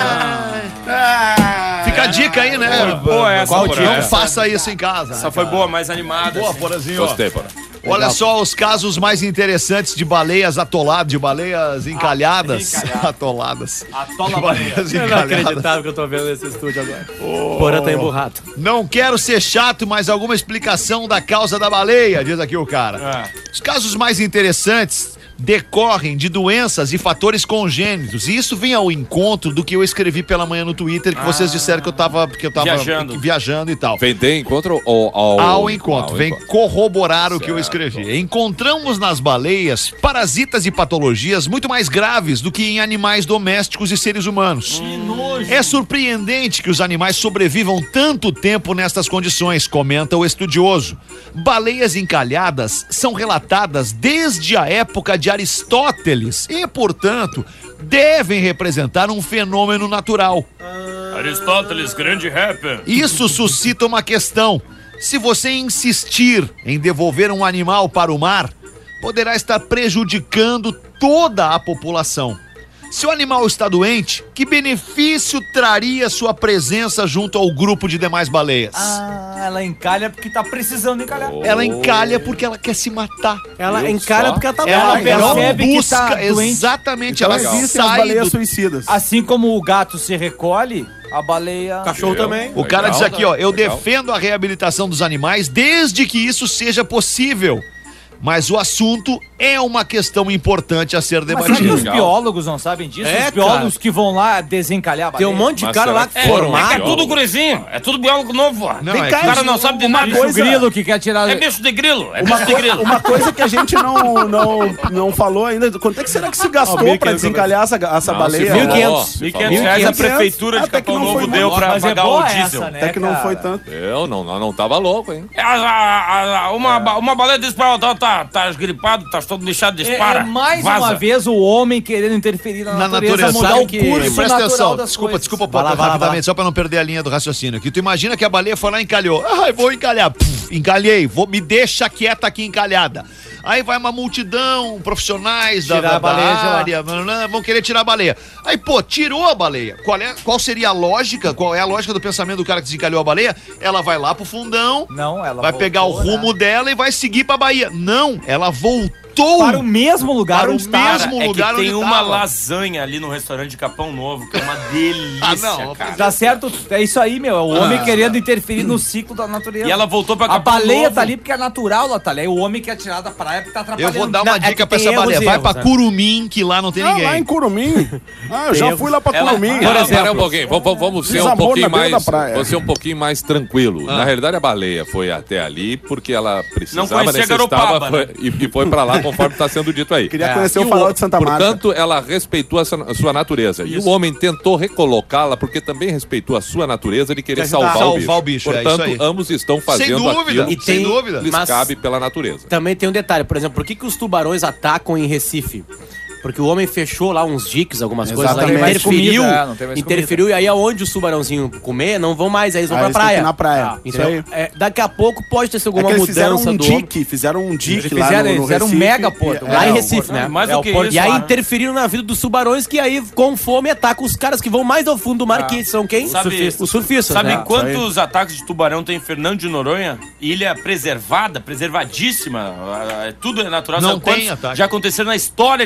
Ah, Fica a dica aí, né? Boa essa, Qual Porã. dica? Não faça isso em casa. Essa foi boa, mais animada. Boa, assim. Porazinho. Gostei, Porã. Olha só os casos mais interessantes de baleias atoladas, de baleias encalhadas. Atoladas. Atola De baleia. baleias Não encalhadas. acreditável que eu tô vendo esse estúdio agora. Porã tá emburrado. Não quero ser chato, mas alguma explicação da causa da baleia, diz aqui o cara. É. Os casos mais interessantes decorrem de doenças e fatores congênitos. E isso vem ao encontro do que eu escrevi pela manhã no Twitter, que vocês disseram que eu tava, que eu tava Viajando. viajando e tal. Vem de encontro ou ao... Ao encontro, ao vem encontro. corroborar o que eu Certo. escrevi. Encontramos nas baleias parasitas e patologias muito mais graves do que em animais domésticos e seres humanos. É surpreendente que os animais sobrevivam tanto tempo nestas condições, comenta o estudioso. Baleias encalhadas são relatadas desde a época de Aristóteles e, portanto, devem representar um fenômeno natural. Aristóteles, grande rapper. Isso suscita uma questão. Se você insistir em devolver um animal para o mar, poderá estar prejudicando toda a população. Se o animal está doente, que benefício traria sua presença junto ao grupo de demais baleias? Ah, ela encalha porque tá precisando encalhar. Ela encalha porque ela quer se matar. Ela Viu encalha só? porque ela tá Ela, brava. ela percebe que busca, tá doente. exatamente, então ela existem as sai baleias do... suicidas. Assim como o gato se recolhe, a baleia... Cachorro também. O cara Legal, diz aqui, ó, eu legal. defendo a reabilitação dos animais desde que isso seja possível. Mas o assunto é uma questão importante a ser Mas será que debatida. os Legal. biólogos não sabem disso? É, os biólogos cara. que vão lá desencalhar a Tem baleia. um monte de Mas cara será lá que foram? formado. É que é tudo gurizinho. É tudo biólogo novo. ó. Não, Vem é cá, que- O cara não sabe de uma nada. Bicho coisa- grilo que quer tirar... É bicho de grilo. É Uma, bicho de co- grilo. uma coisa que a gente não, não, não falou ainda. Quanto é que será que se gastou pra desencalhar essa, essa Não, baleia? se falou, mil e quinhentos. se mil e falou. quinhentos reais a mil e quinhentos. prefeitura de Até que Capão não Novo foi deu muito. pra Mas é pagar boa o diesel. essa, né, Até que não cara? foi tanto. Eu não, não, não tava louco, hein? É, a- a- a- uma, ba- uma baleia disse pra ela, tá, tá, tá gripado, tá todo lixado, É, dispara. é mais vaza. uma vez o homem querendo interferir na, Na natureza, natureza. mudar Sabe o que- curso Presta natural atenção, das desculpa, coisas. desculpa, Vai lá, Pop, vai lá, rapidamente, vai lá. só pra não perder a linha do raciocínio aqui. Tu imagina que a baleia foi lá e encalhou. Ah, vou encalhar. Puf, encalhei, vou, me deixa quieta aqui encalhada. Aí vai uma multidão, profissionais da, Tirar da, a baleia de da lá. área, blá, vão querer tirar a baleia. Aí, pô, tirou a baleia. Qual, é, qual seria a lógica? Qual é a lógica do pensamento do cara que desencalhou a baleia? Ela vai lá pro fundão, Não, ela vai voltou, pegar o rumo né? dela e vai seguir pra Bahia. Não, ela voltou para o mesmo lugar Para o onde estava. mesmo É lugar que tem onde uma tava. lasanha ali no restaurante de Capão Novo, que é uma delícia, Ah, não, cara. Tá certo? É isso aí, meu. É o homem querendo interferir no ciclo da natureza. E ela voltou pra A Capão baleia Novo. tá ali porque é natural, ela tá ali. É o homem que é tirado da praia porque tá Eu atrapalhando. vou dar uma Não, é dica que pra tem essa erros baleia. e Vai erros, pra né? Curumim, que lá não tem Ah, ninguém. lá em Curumim. Ah, eu já Tem- fui lá pra Ela- Curumim. Por Ah, exemplo, pera um pouquinho, vamos, vamos- vamos ser um Desamor pouquinho na beira mais, da praia. vamos ser um pouquinho mais tranquilo. Na realidade, a baleia foi até ali porque ela precisava, conhecia necessitava Garopaba, foi- né? e, e foi pra lá conforme está sendo dito aí. Queria É. conhecer E o farol de Santa Marta. Portanto, ela respeitou a sua, a sua natureza. E o homem tentou recolocá-la porque também respeitou a sua natureza de querer Quer ajudar. salvar, Salvar o o bicho. bicho, é Portanto, isso aí. ambos estão fazendo Sem dúvida, aquilo E que tem- sem dúvida. lhes Mas- cabe pela natureza. Também tem um detalhe, por exemplo, por que, que os tubarões atacam em Recife? Porque o homem fechou lá uns diques, algumas coisas lá, Exatamente. interferiu, Comida, é, não tem mais interferiu, e aí aonde os tubarãozinhos comer, não vão mais, aí eles vão Aí pra eles têm que ir praia. na praia. Ah, Isso entendeu? aí. É, daqui a pouco pode ter sido É alguma que eles fizeram mudança um do homem. dique, fizeram um dique Eles lá fizeram, no, no eles fizeram um Recife. mega porto. É, Lá em é, Recife, né? Mais É do o que Porto isso. E aí lá, né? interferiram na vida dos tubarões que aí com fome atacam os caras que vão mais ao fundo do mar, que são quem? Sabe- Surfistas. Os surfistas, Sabe né? quantos ataques de tubarão tem em Fernando de Noronha? Ilha preservada, preservadíssima. é, Tudo é natural. Não Sabe tem quantos ataque. já aconteceram na história de Fernando de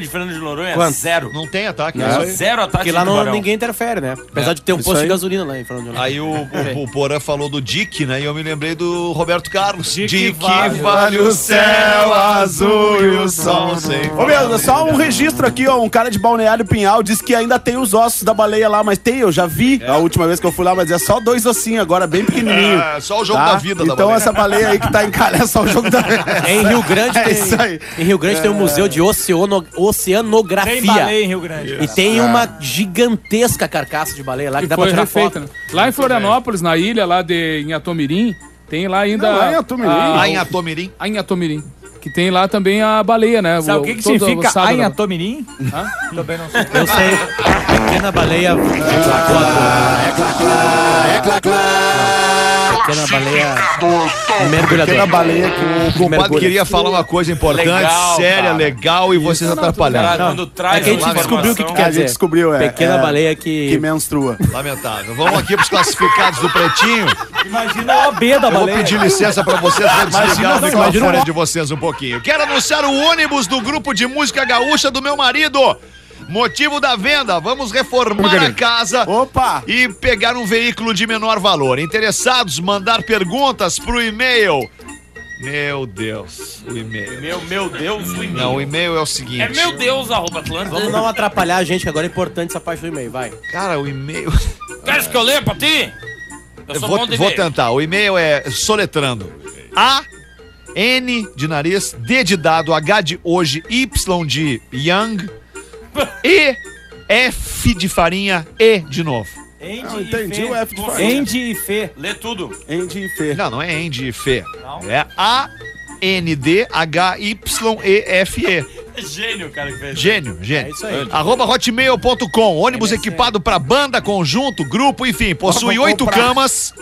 Noronha? Quanto? Zero. Não tem ataque. Não. é isso aí. Zero ataque Porque lá de não, tubarão. ninguém interfere, né? Apesar de ter um Isso posto aí. de gasolina lá em Fernando de Noronha. Aí o, o, o Porã falou do Dick, né? E eu me lembrei do Roberto Carlos. Dick vale, vale o céu azul e o sol sem... Ô, meu, só um registro aqui, ó. Um cara de Balneário Pinhal disse que ainda tem os ossos da baleia lá, mas tem, eu já vi a última vez que eu fui lá, mas é só dois ossinhos agora, bem pequenininho. É, só o jogo tá? da vida da Então baleia. essa baleia aí que tá encalhada é só o jogo da vida. Em Rio Grande É tem, isso aí. Em Rio Grande tem um museu de oceano, oceanografia. Tem baleia em Rio Grande. E tem uma gigantesca carcaça de baleia lá que Que dá pra foi tirar refeita, foto. né? Lá em Florianópolis, na ilha lá de Inhatomirim, tem lá ainda... Não, lá em Atomirim. a- Lá em Atomirim. a Inhatomirim. Que tem lá também a baleia, né? Sabe o que, que todo significa ossado, né? Anhatomirim? Também não sei. Eu sei. Pequena baleia. Pequena baleia. Mergulhador. Pequena baleia que O compadre mergulha. queria falar uma coisa importante, Legal, séria, cara. legal, e vocês atrapalharam. Cara, quando traz É que a gente uma descobriu o que, que informação- quer A gente dizer. descobriu, é. Pequena é, baleia que... que menstrua. Lamentável. Vamos aqui pros classificados do Pretinho. Imagina o O B da Eu vou baleia. pedir licença pra vocês, vou desligar o não, microfone imagina- de vocês um pouquinho. Quero anunciar o ônibus do grupo de música gaúcha do meu marido. Motivo da venda, vamos reformar a casa Opa! e pegar um veículo de menor valor. Interessados, mandar perguntas pro e-mail. Meu Deus, o e-mail. Meu, meu Deus, o e-mail. Não, o e-mail é o seguinte. É meu Deus, arroba Atlântico. Vamos não atrapalhar a gente, que agora é importante essa parte do e-mail, vai. Cara, o e-mail... Queres que eu leia pra ti? Eu Eu sou vou, bom de vou ler. tentar. O e-mail é soletrando. A, N de nariz, D de dado, H de hoje, Y de young, E, F de farinha, E de novo. Andy Não, e entendi Fê. o F de farinha. Andy e Fê. Lê tudo. Andy e Fê. Não, não é N de Fê. É A, N, D, H, Y, E, F, E. É gênio, cara, que fez. Gênio, gênio. É isso aí. Arroba hotmail ponto com. Ônibus equipado para banda, conjunto, grupo, enfim. Possui Vamos oito comprar. camas,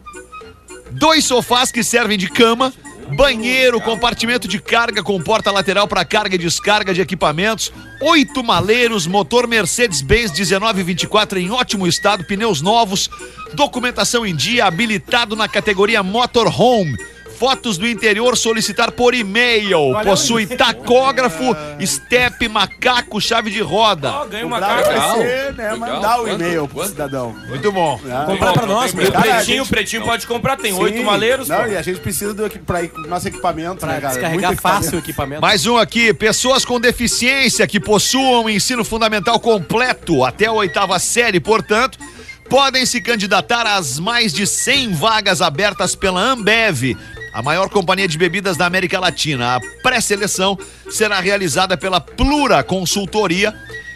dois sofás que servem de cama, banheiro, compartimento de carga com porta lateral para carga e descarga de equipamentos, oito maleiros, motor Mercedes-Benz dezenove vinte e quatro em ótimo estado, pneus novos, documentação em dia, habilitado na categoria Motorhome. Fotos do interior solicitar por e-mail. Possui tacógrafo, step, macaco, chave de roda. Ó, ganha uma Pra carga. você, né, Legal. mandar o Quanto? e-mail pro Quanto? cidadão. Muito bom. Comprar pra nós, O meu. Cara, a pretinho, gente- o pretinho pode comprar, tem Sim. oito maleiros. Não, pô. e a gente precisa do equi- pra ir com o nosso equipamento, Pra né, cara? descarregar Muito fácil o equipamento. Mais um aqui, pessoas com deficiência que possuam ensino fundamental completo até a oitava série, portanto, podem se candidatar às mais de cem vagas abertas pela Ambev, a maior companhia de bebidas da América Latina. A pré-seleção será realizada pela Plura Consultoria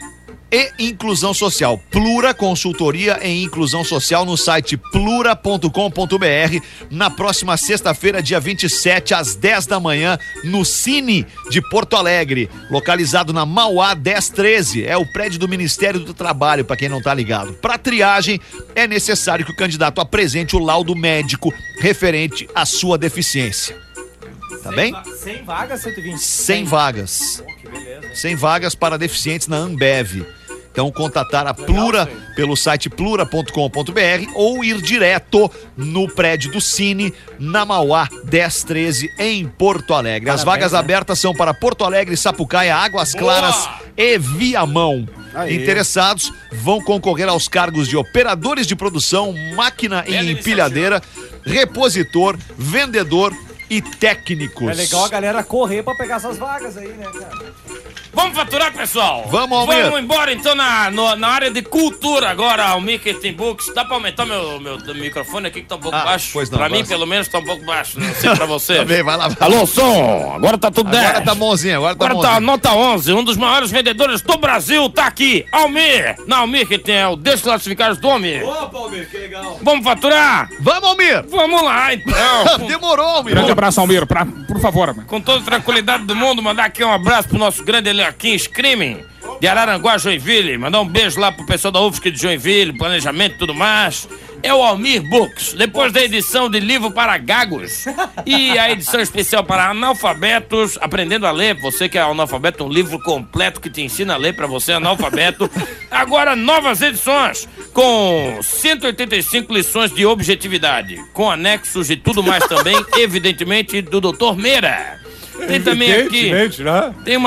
e Inclusão Social. Plura Consultoria e Inclusão Social no site plura ponto com ponto br na próxima sexta-feira, dia vinte e sete, às dez da manhã, no Cine de Porto Alegre, localizado na Mauá dez treze. É o prédio do Ministério do Trabalho, para quem não tá ligado. Para triagem, é necessário que o candidato apresente o laudo médico referente à sua deficiência. Tá bem? cem vagas, cento e vinte. cem vagas. cem vagas para deficientes na Ambev. Então, contatar a Plura pelo site plura ponto com ponto br ou ir direto no prédio do Cine, na Mauá dez treze, em Porto Alegre. As Parabéns, vagas né? abertas são para Porto Alegre, Sapucaia, Águas Claras e Viamão. Aí. Interessados vão concorrer aos cargos de operadores de produção, máquina e Bela empilhadeira, repositor, vendedor e técnicos. É legal a galera correr pra pegar essas vagas aí, né, cara? Vamos faturar, pessoal? Vamos, Almir. Vamos embora, então, na, no- na área de cultura agora, Almir Tem Books. Dá pra aumentar meu, meu microfone aqui que tá um pouco Ah, baixo? pois não, pra agora mim, sim. pelo menos, tá um pouco baixo. Não sei pra você. Tá bem, vai lá. Alô, som! Agora tá tudo dez. Agora tá bonzinho, agora tá Agora tá bonzinho. nota onze, um dos maiores vendedores do Brasil tá aqui, Almir. Na Almir que tem o Desclassificados do Almir. Opa, Almir, que legal. Vamos faturar? Vamos, Almir! Vamos lá, então. Demorou, Almir! Grande abraço, Almir, pra, por favor. mano. Com toda a tranquilidade do mundo, mandar aqui um abraço pro nosso grande Eleaquim Screaming, de Araranguá, Joinville. Mandar um beijo lá pro pessoal da U F S C de Joinville, planejamento e tudo mais. É o Almir Books. Depois da edição de livro para gagos e a edição especial para analfabetos, aprendendo a ler. Você que é analfabeto, um livro completo que te ensina a ler para você, analfabeto. Agora, novas edições com cento e oitenta e cinco lições de objetividade, com anexos e tudo mais também, evidentemente, do doutor Meira. Tem também aqui, tem uma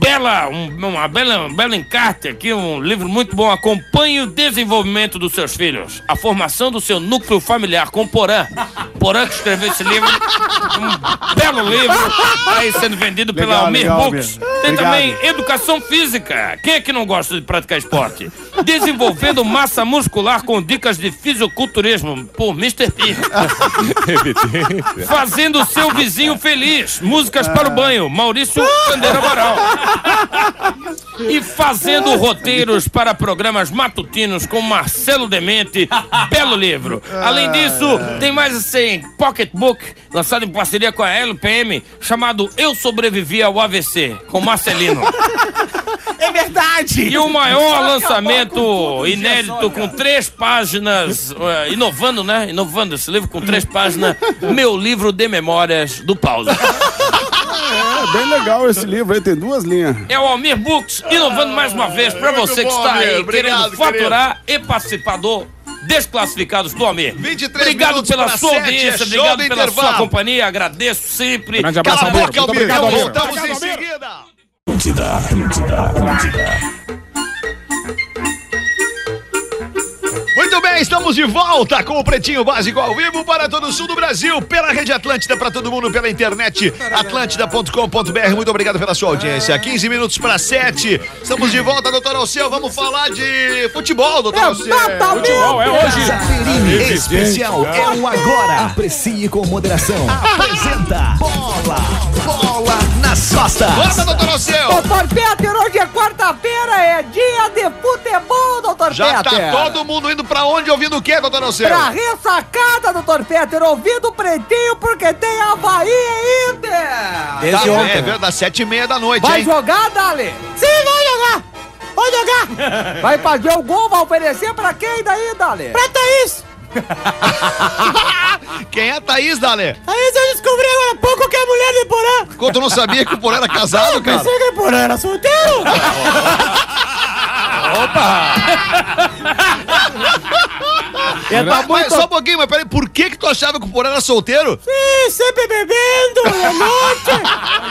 bela, um, uma bela, um belo encarte aqui, um livro muito bom. Acompanhe o desenvolvimento dos seus filhos, a formação do seu núcleo familiar com Porã. Porã que escreveu esse livro, um belo livro, aí sendo vendido pela Legal, Almir legal, Books. Almir. Tem Obrigado. também educação física. Quem é que não gosta de praticar esporte? Desenvolvendo massa muscular com dicas de fisiculturismo por mister P. Evidente. Fazendo o seu vizinho feliz. Músicas para o banho. Maurício Bandeira Moral. E fazendo roteiros para programas matutinos com Marcelo Demente. Belo livro. Além disso, tem mais esse pocketbook lançado em parceria com a L P M chamado Eu Sobrevivi ao A V C, com Marcelino. É verdade! E o maior lançamento inédito com três páginas, uh, inovando, né? Inovando esse livro com três páginas, Meu Livro de Memórias do Paulo. É bem legal esse livro aí, tem duas linhas. É o Almir Books, inovando mais uma vez pra Muito você que bom, está aí Almir. Obrigado, querendo faturar e participar do Desclassificados do Almir. vinte e três Obrigado minutos pela para sua sete, audiência, é show obrigado do pela intervalo. sua companhia, agradeço sempre. Grande abraço, Cala a Almir. boca, Muito Almir. obrigado, Almir. Voltamos em seguida. Muito bem, estamos de volta com o Pretinho Básico ao vivo para todo o sul do Brasil, pela Rede Atlântida, para todo mundo, pela internet, atlântida ponto com ponto b r. Muito obrigado pela sua audiência. quinze minutos para sete. Estamos de volta, doutor Alceu. Vamos falar de futebol, doutor Alceu. Futebol é hoje. Especial é o Agora. Aprecie com moderação. Apresenta Bola, Bola nas Costas. Bora, doutor Alceu. Doutor Peter, hoje é quarta-feira, é dia de futebol, doutor Já tá Peter. todo mundo indo pra onde, ouvindo o quê, doutor Alceu? Pra ressacada, doutor Peter, ouvindo o Pretinho, porque tem Avaí e Inter. Desde Tá, ontem. é verdade, sete e meia da noite, Vai hein? jogar, Dali? Sim, vai jogar. Vai jogar. Vai fazer o gol, vai oferecer pra quem daí, Dali? Pra Thaís. Quem é a Thaís, Dale? Thaís, eu descobri agora há pouco que é a mulher de Porã. Quando tu não sabia que o Porã era casado, cara? Pensei que Porã era solteiro. É, tá mas, mas muito- só um pouquinho, mas peraí, por que que tu achava que o Porã era solteiro? Sim, sempre bebendo à noite.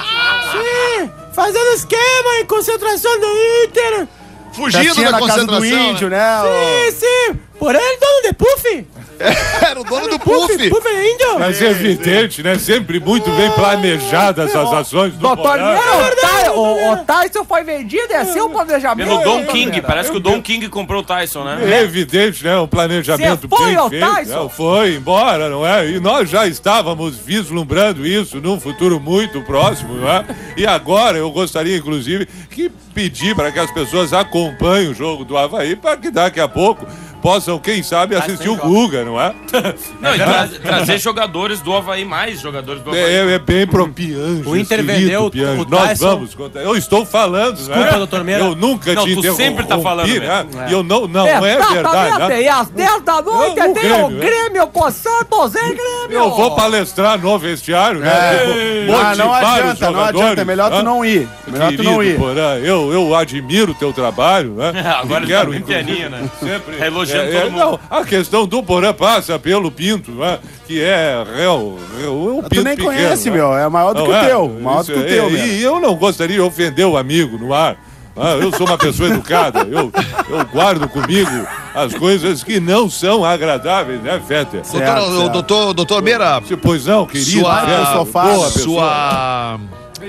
Sim, fazendo esquema em concentração do Inter. Fugindo Festinha da na casa concentração. do índio, né? né? ô? Sim, sim. Porém, ele dono de puff. Era o dono do Puff. Puff é índio. Mas é evidente, né? Sempre muito bem planejadas as ações do Doutor, Porã. não, o, Ty- o, o Tyson foi vendido, é seu planejamento. Pelo Don King, parece que o Don King comprou o Tyson, né? É evidente, né? Um planejamento Você foi bem ao feito. Tyson? né? Foi embora, não é? E nós já estávamos vislumbrando isso num futuro muito próximo, não é? E agora eu gostaria, inclusive, que pedir para que as pessoas acompanhem o jogo do Avaí para que daqui a pouco possam, quem sabe, assistir o Guga, não é? Não, e tra trazer jogadores do Avaí, mais jogadores do Avaí. É, é bem pro Pianjo. O Inter querido vendeu o Pianjo. Tyson. Nós vamos contar. Eu estou falando, Desculpa, né? doutor Meira. Eu nunca Não, te tu interrompi, sempre tá falando né? mesmo. E eu não, não é, verdade. Exatamente, Né? e às dez da noite Não, o tem o Grêmio, Grêmio com Santos, hein, Grêmio? Eu vou palestrar no vestiário, né? É. Tipo, Ah, não motivar os adianta, não jogadores, adianta. É melhor tu né? não ir. Melhor tu não Querido ir. Porã, eu, eu admiro o teu trabalho, né? Agora E ele tá quero, bem inclusive, pianinho, né? Sempre. Tá elogiando todo mundo. Não, a questão do Porã passa pelo Pinto, né? Que é real, o Tu Pinto nem pequeno, conhece, né? meu. É maior do que Não o é? teu. Maior do Isso que o é, teu, meu. E eu não gostaria de ofender o amigo no ar. Ah, eu sou uma pessoa educada, eu, eu guardo comigo as coisas que não são agradáveis, né, Fetter? Certo, Doutor, o certo. doutor, doutor Meira, Se, pois não, querido, Sua- Fetter, pro sofá. boa pessoa. sua...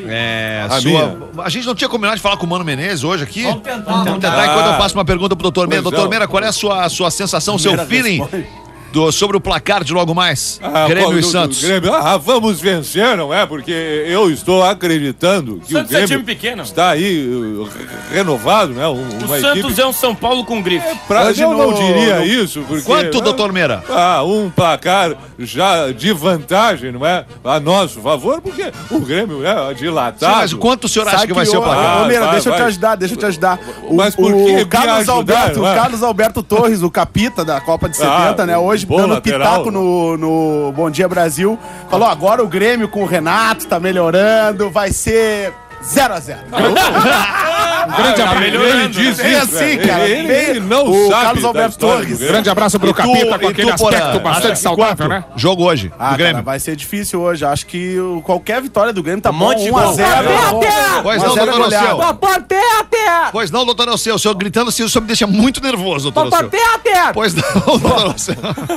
É, A sua... minha. A gente não tinha combinado de falar com o Mano Menezes hoje aqui? Vamos tentar. Vamos tentar, Ah. enquanto eu passo uma pergunta pro doutor Meira. Pois Doutor não. Meira, qual é a sua, a sua sensação, o seu Meira feeling do, sobre o placar de logo mais? Ah, Grêmio do- e do- Santos. Grêmio. Ah, vamos vencer, não é? Porque eu estou acreditando que Santos o é Grêmio time pequeno. está aí uh, renovado, né? Um- O uma Santos equipe. é um São Paulo com grife. Pra, Hoje eu não no- diria no- isso, porque... Quanto, né? doutor Meira? Ah, um placar já de vantagem, não é? A nosso favor, porque o Grêmio é dilatado. Sim, mas quanto o senhor acha Sabe que vai ser o o- placar? Ô, Meira, Vai, deixa eu te vai. ajudar, deixa eu te ajudar. O, Mas por o que me Carlos ajudar, Alberto, não é? o Carlos Alberto Torres, o capita da Copa de Ah, setenta, né? Hoje bom dando lateral. pitaco no, no Bom Dia Brasil. Falou, agora o Grêmio com o Renato tá melhorando, vai ser zero a zero. Grande Ah, abraço. ele diz É isso, assim, velho. cara. Ele, ele não O sabe Carlos da Alberto história do Torres. Grêmio. Grande abraço pro E tu- Capita com e aquele tu, Porã? aspecto bastante Acha que saudável, quanto? né? Jogo hoje, Ah, do Grêmio. cara, vai ser difícil hoje. Acho que o- qualquer vitória do Grêmio tá Um bom. monte de um a gol. zero. Pois um a não, zero doutor goleada. Alceu. Doutor Tete! Pois não, doutor Alceu. O senhor gritando assim, o senhor me deixa muito nervoso, doutor Doutor Alceu. Tete! Pois não, doutor Alceu.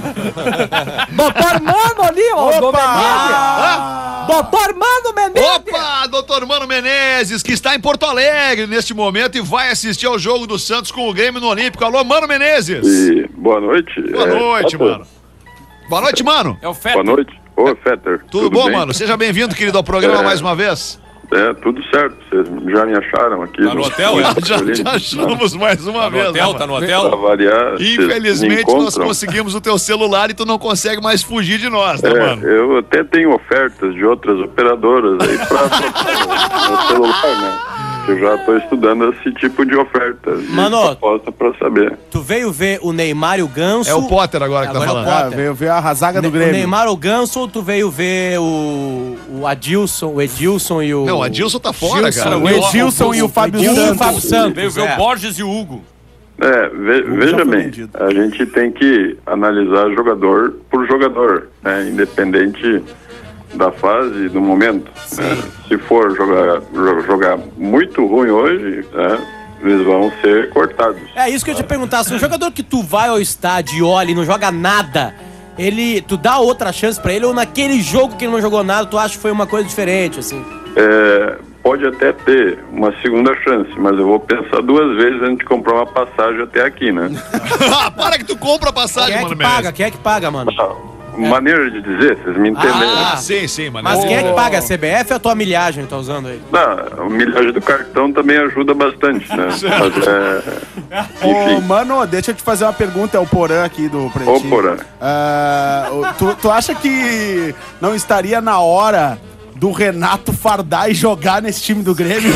Doutor Mano ali, ó, do Menezes! Ah! Doutor Mano Menezes! Opa, doutor Mano Menezes, que está em Porto Alegre neste momento e vai assistir ao jogo do Santos com o Grêmio no Olímpico. Alô, Mano Menezes. E boa noite. Boa É, noite, Fetter. mano. Boa noite, mano. É o Fetter. Boa noite. Ô, Fetter. Tudo, bom, bem? mano? Seja bem-vindo, querido, ao programa É. mais uma vez. É, tudo certo. Vocês já me acharam aqui. Tá no hotel, é? Já, já achamos mais uma Tá no vez. hotel, né, tá no mano? Pra hotel? variar. vocês me Infelizmente, nós encontram. conseguimos o teu celular e tu não consegue mais fugir de nós, né, É, mano? eu até tenho ofertas de outras operadoras aí pra trocar o celular, né? Eu já tô estudando esse tipo de oferta. de Mano. proposta pra saber. Tu veio ver o Neymar e o Ganso. É o Potter agora que tá Agora é o falando. Ah, Potter. veio ver a razaga do Ne- O Grêmio. Neymar ou o Ganso, ou tu veio ver o, o Adilson, o Edilson e o... Não, o Adilson tá fora, Gilson, cara. O Edilson e o Fábio Edilson e o Santos. Fábio Santos. Veio ver é. o Borges e o Hugo. É, ve- já veja foi bem, vendido. a gente tem que analisar jogador por jogador, né? Independente da fase, do momento. Né? Se for jogar, jo- jogar muito ruim hoje, né? Eles vão ser cortados. É isso que eu ia te perguntar. Se um jogador que tu vai ao estádio e olha e não joga nada, ele, tu dá outra chance pra ele, ou naquele jogo que ele não jogou nada, tu acha que foi uma coisa diferente, assim? É, pode até ter uma segunda chance, mas eu vou pensar duas vezes antes de comprar uma passagem até aqui, né? Ah, para que tu compra a passagem, Quem é mano, que paga? Menezes. Quem é que paga, mano? Maneira de dizer, vocês me entenderam. Ah, sim, sim, mano. Mas quem é que paga? A C B F ou a tua milhagem que tá usando aí? Não, a milhagem do cartão também ajuda bastante, né? Mas, é, Ô, enfim, mano, deixa eu te fazer uma pergunta. É o Porã aqui do Pretinho. Ô, Porã. Ah, o- tu, tu acha que não estaria na hora do Renato fardar e jogar nesse time do Grêmio?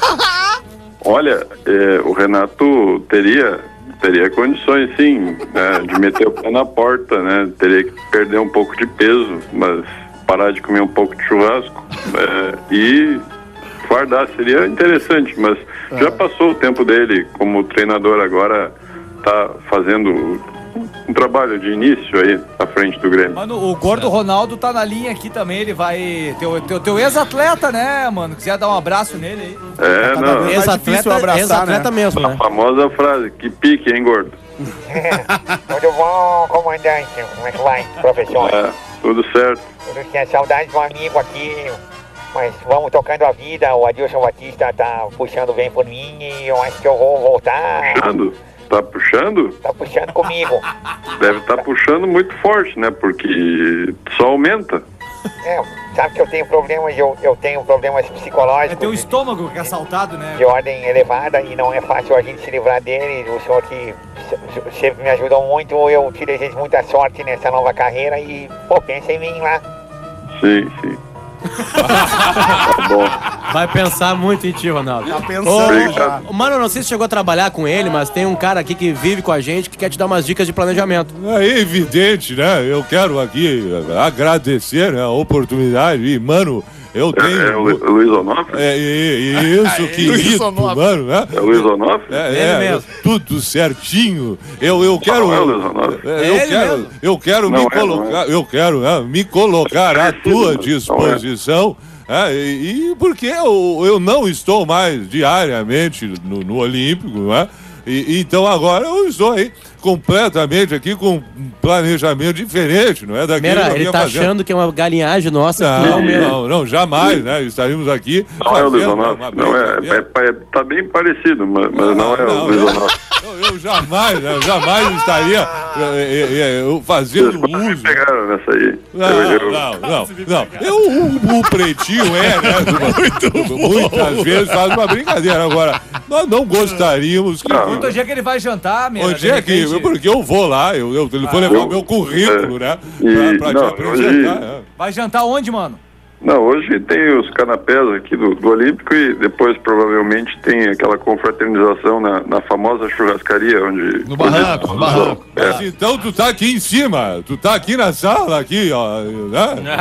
olha, é, o Renato teria, teria condições, sim, né, de meter o pé na porta, né? Teria que perder um pouco de peso, mas parar de comer um pouco de churrasco é, e fardar seria interessante, mas já passou o tempo dele como treinador, agora tá fazendo um trabalho de início aí à frente do Grêmio. Mano, o Gordo Ronaldo tá na linha aqui também, ele vai... Teu, teu, teu ex-atleta, né, mano? Quiser dar um abraço nele aí. É, cada não, vez- mais difícil abraçar, ex-atleta né? mesmo, a né? famosa frase, que pique, hein, gordo? Tudo bom, comandante? Como é que vai, professor? É, tudo certo. Tudo certo. Saudade de um amigo aqui, mas vamos tocando a vida. O Adilson Batista tá puxando bem por mim e eu acho que eu vou voltar. Puxando? Tá puxando? Tá puxando comigo. Deve estar puxando muito forte, né? Porque só aumenta. É, sabe que eu tenho problemas, eu, eu tenho problemas É psicológicos teu de, estômago que é assaltado, né? de ordem elevada e não é fácil a gente se livrar dele. O senhor que se- sempre me ajudou muito, eu te desejo muita sorte nessa nova carreira e, pô, pensa em mim lá. Sim, sim. Tá bom. Vai pensar muito em ti, Ronaldo. Tá Ô, pensando já. ô, mano, eu não sei se chegou a trabalhar com ele, mas tem um cara aqui que vive com a gente que quer te dar umas dicas de planejamento. É evidente, né? Eu quero aqui agradecer, né, a oportunidade. E, mano, eu É, tenho. é o Lu- Luiz Onofre? É, é, isso, querido, mano, né? É o Luiz Onofre? É, Ele é, mesmo. tudo certinho. Eu, eu quero. Não é o Luiz Onofre? é, eu Ele quero, mesmo. eu quero Não me é, colocar, não é. eu quero né, me colocar à Parecido, tua mas não é. disposição. É, e, e porque eu, eu não estou mais diariamente no, no Olímpico, não é? E, então agora eu estou aí completamente aqui com um planejamento diferente, não é? Daquele que Mera, eu ele vinha tá fazendo. achando que é uma galinhagem nossa. que Não, é o Mera. não, não, jamais, né? Estaremos aqui. Não é o Luiz fazendo Onofre? uma Não, é, brincadeira. é, é, tá bem parecido, mas, mas não é o Não, Luiz não. Onofre. Eu, eu jamais, né, jamais estaria é, é, é, eu fazendo Vocês quase me uso. pegaram nessa aí. Não, Eu- eu- não, não, não. Eu, o, o pretinho é, né? Muitas vezes faz uma brincadeira. Agora, nós não gostaríamos que. Não. Onde é que ele vai jantar, meu? Onde é que. Porque eu vou lá, eu, eu, ele vou levar eu- o meu currículo, né? E, Pra, pra não, te apresentar. hoje- né? Vai jantar onde, mano? Não, hoje tem os canapés aqui do, do Olímpico e depois provavelmente tem aquela confraternização na, na famosa churrascaria onde... No barranco, no barranco. É. Mas então tu tá aqui em cima, tu tá aqui na sala, aqui, ó, né?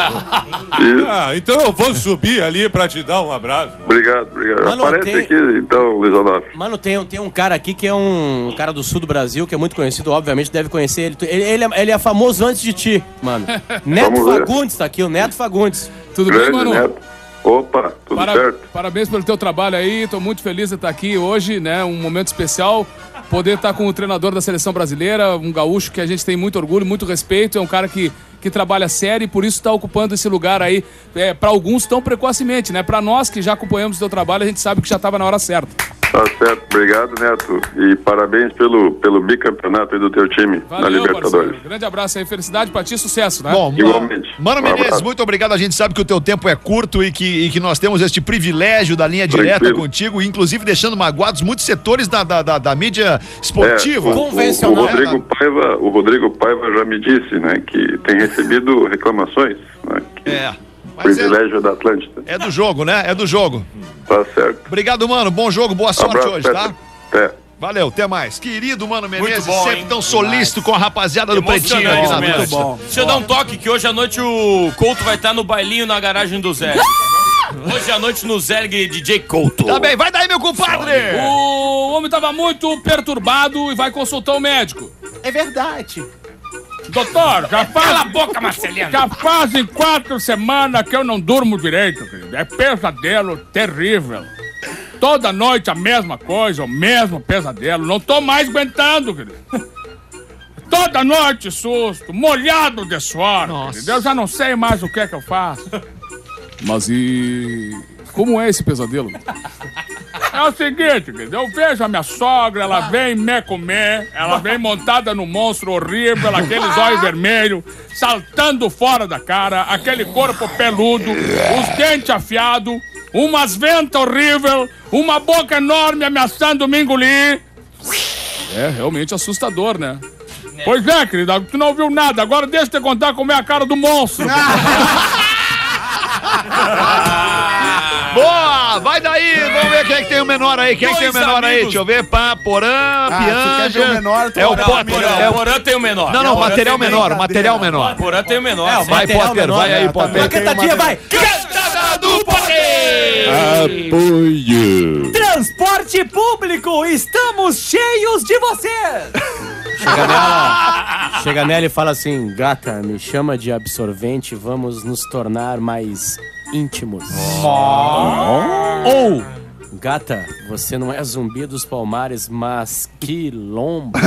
Ah, então eu vou subir ali pra te dar um abraço. Obrigado, obrigado. Mano, Aparece tem- aqui então, Luiz Onofre. Mano, tem, tem um cara aqui que é um, um cara do sul do Brasil, que é muito conhecido, obviamente deve conhecer ele. Ele, ele, é, ele é famoso antes de ti, mano. Neto Vamos ver. Fagundes tá aqui, o Neto Fagundes. Tudo bem, Grande mano? Neto. Opa, tudo Para- certo? Parabéns pelo teu trabalho aí, tô muito feliz de estar aqui hoje, né? Um momento especial, poder estar com o treinador da seleção brasileira, um gaúcho que a gente tem muito orgulho, muito respeito, é um cara que, que trabalha sério e por isso está ocupando esse lugar aí, é, para alguns tão precocemente, né? Para nós que já acompanhamos o teu trabalho, a gente sabe que já estava na hora certa. Tá certo, obrigado, Neto. E parabéns pelo, pelo bicampeonato aí do teu time na Valeu, Libertadores. parceiro. Grande abraço aí, felicidade pra ti, sucesso, né? Bom, Igualmente. Mano Um Menezes, abraço. muito obrigado. A gente sabe que o teu tempo é curto e que, e que nós temos este privilégio da linha direta Tranquilo. contigo, inclusive deixando magoados muitos setores da, da, da, da mídia esportiva. É, o, o, o, Rodrigo Paiva, o Rodrigo Paiva já me disse, né, que tem recebido reclamações, né, que É. o privilégio é da Atlântida. É do jogo, né? É do jogo. Tá certo. Obrigado, mano. Bom jogo, boa sorte Abraço, hoje, tá? Até. Valeu, até mais. Querido Mano Menezes, bom, sempre hein? tão solícito com a rapaziada do Pretinho aqui na Emocionante Atlântida. mesmo. Deixa eu dar um toque que hoje à noite o Couto vai estar no bailinho na garagem do Zé. Hoje à noite no Zerg D J Couto. Tá bem, vai daí, meu compadre! O homem tava muito perturbado e vai consultar o médico. É verdade. Doutor, já faz... Cala a boca, Marceliano. Já fazem quatro semanas que eu não durmo direito, querido. É pesadelo terrível. Toda noite a mesma coisa, o mesmo pesadelo. Não tô mais aguentando, querido. Toda noite susto, molhado de suor, querido. Eu já não sei mais o que é que eu faço. Mas e... como é esse pesadelo? É o seguinte, querido, eu vejo a minha sogra, ela vem me comer, ela vem montada no monstro horrível, aqueles olhos vermelhos, saltando fora da cara, aquele corpo peludo, os dentes afiados, umas ventas horríveis, uma boca enorme ameaçando me engolir. É realmente assustador, né? Pois é, querida, tu não viu nada, agora deixa eu te contar como é a cara do monstro. Boa! Vai daí! Vamos ver quem é que tem o menor aí. Quem é que tem o menor aí? Deixa eu ver. Pá, Porã, Pianja. É o Potter. É o Porã tem o menor. Não, não, Porã material tem menor, material menor. Porã tem o menor. É, o Vai, material Potter, menor, vai aí, né? Potter. Uma cantadinha, vai! Cantada do Poder! Apoio. Transporte público, estamos cheios de vocês! Chega nela, chega nela e fala assim: gata, me chama de absorvente, vamos nos tornar mais íntimos. Ou, gata, você não é zumbi dos palmares, mas quilombo.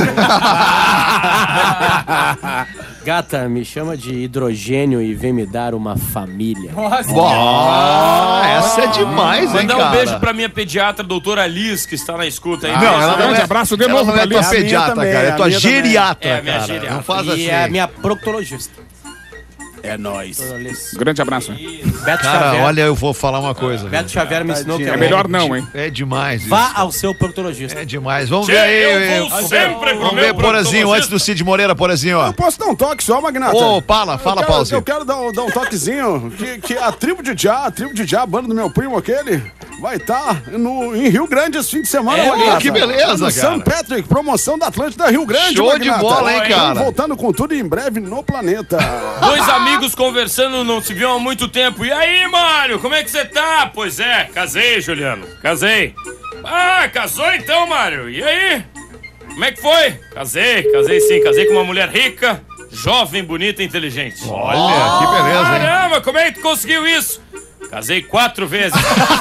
Gata, me chama de hidrogênio e vem me dar uma família. Nossa, essa é demais, hein, Mandar cara? um beijo pra minha pediatra, doutora Liz, que está na escuta aí. Não, ela não Grande é, abraço de ela novo não é pra tua Liz. pediatra, também, cara. É a tua minha também. geriatra, É, a minha cara. geriatra. Não faz E assim. é a minha proctologista. É nóis. Liz. Grande abraço. Beto Cara, Xavier. olha, eu vou falar uma coisa. Beto Xavier me ensinou que É é melhor não, hein? É demais isso. vá ao seu proctologista. É demais. Vamos Tchê, ver aí. eu vou Vamos sempre ver, pro vamos meu ver Porazinho, proctologista. antes do Cid Moreira, Porazinho, ó. Eu posso dar um toque só, Magnata? Ô, fala, fala, eu quero, Pauzinho. Eu quero dar, um- dar um toquezinho, que, que a tribo de Já, a tribo de Já, a banda do meu primo aquele, vai estar no em Rio Grande esse fim de semana, É, Magnata. que beleza, no cara. Saint Patrick, promoção da Atlântida Rio Grande, Show de Magnata. bola, hein, Estamos cara? voltando com tudo em breve no planeta. Dois amigos conversando, não se viam há muito tempo. E aí, Mário, como é que você tá? Pois é, casei, Juliano. Casei. Ah, casou então, Mário. E aí? Como é que foi? Casei, casei sim. Casei com uma mulher rica, jovem, bonita e inteligente. Olha, que beleza, hein? Caramba, como é que tu conseguiu isso? Casei quatro vezes.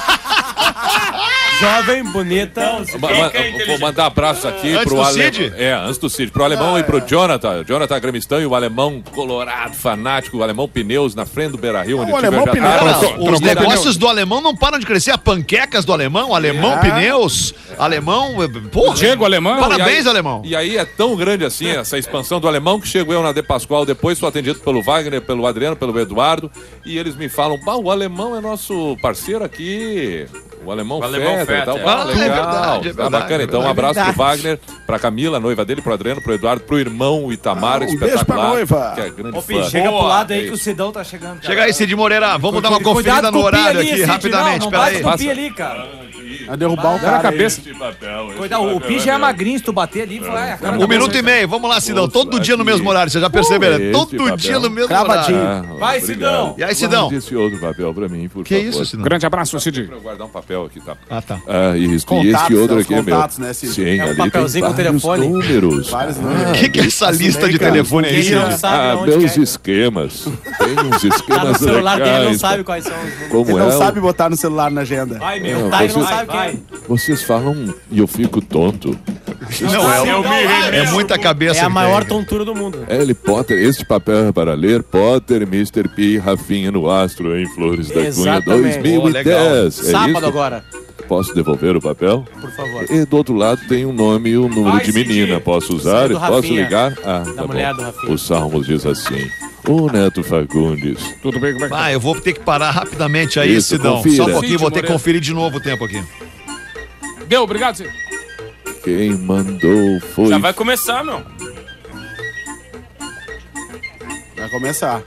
Jovem, bonita. Ma- ma- Rica e Vou inteligente. mandar abraço aqui Antes pro do alemão. Cid? É, antes do Cid. Pro alemão e pro Jonathan. Jonathan Gremistão e o alemão colorado, fanático, o alemão pneus na frente do Beira Rio, onde O eu tive alemão a pneus. Cara, Cara, Trocou- os trocou negócios do alemão não param de crescer. A panquecas do alemão, alemão É. pneus, alemão. Porra, Diego Alemão. parabéns, E aí- alemão. E aí é tão grande assim essa expansão do alemão que chego eu na De Pascoal depois, sou atendido pelo Wagner, pelo Adriano, pelo Eduardo, e eles me falam: "Pá, o alemão é nosso parceiro aqui. O alemão O alemão Fetter, Fetter. tá, Ah, ah, é legal. verdade, é Tá verdade, bacana. é Então, um verdade. abraço pro Verdade. Wagner, pra Camila, a noiva dele, pro Adriano, pro Eduardo, pro irmão o Itamar, Ah, um beijo espetacular. pra noiva. Que é grande Ô, Pi, fã. chega pro Boa. lado aí É que o isso. Sidão tá chegando. cara. Chega aí, Cid Moreira. Vamos dar uma Cuidado conferida com no o Pi horário ali, aqui, Cid, rapidamente. Não, não Pera bate aí. com o Pi ali, cara. Vai derrubar o Dá na cara. cabeça. Cuidado, o Pi já é magrinho, se tu bater ali, vai. a cara Um da minuto boca. e meio, vamos lá, Sidão. Todo Nossa, dia no aqui. mesmo horário, você já percebeu, né? Esse Todo papel. dia no mesmo Cravadinho. horário. Ah, Vai, obrigado. Sidão. E aí, Sidão? Guarde esse outro papel pra mim, por Que favor. isso, Sidão? Grande abraço, Cid. Vou guardar um papel aqui, tá? Ah, tá. Ah, isso. Contatos, e esse outro né, os aqui é meu. contatos, né, Cid? Sim, É um ali papelzinho tem com telefone. vários números. Vários Ah, números. O que, que é essa lista de cara. telefone aí, Ninguém não Sidão? sabe Ah, aonde meus que é. esquemas. Tem uns esquemas Tá no celular dele, não legais, sabe quais são os números. Como Ele é não o- sabe botar no celular na agenda. Vai, Não, meu. Tá, ele não você- sabe quem é. Vocês falam e eu fico tonto. Não, é, é muita cabeça. É a que maior tem. tontura do mundo. L. Potter, este papel é para ler. Potter, mister P, Rafinha no Astro, em Flores da Cunha Exatamente. dois mil e dez. É Sábado isso? agora, Posso devolver o papel? por favor. E do outro lado tem um nome e um número Vai, de Cid. menina. Posso usar? Esse é do Posso Rafinha. ligar? Ah, Da tá mulher bom. do Rafinha. O Salmos diz assim. O Neto Fagundes. Tudo bem, como é que tá? Ah, eu vou ter que parar rapidamente aí, Isso, Sidão. confira. Só um pouquinho, Cid vou ter que Moreira. conferir de novo o tempo aqui. Deu, obrigado, Cid. Quem mandou foi... Já vai começar, meu. Vai começar.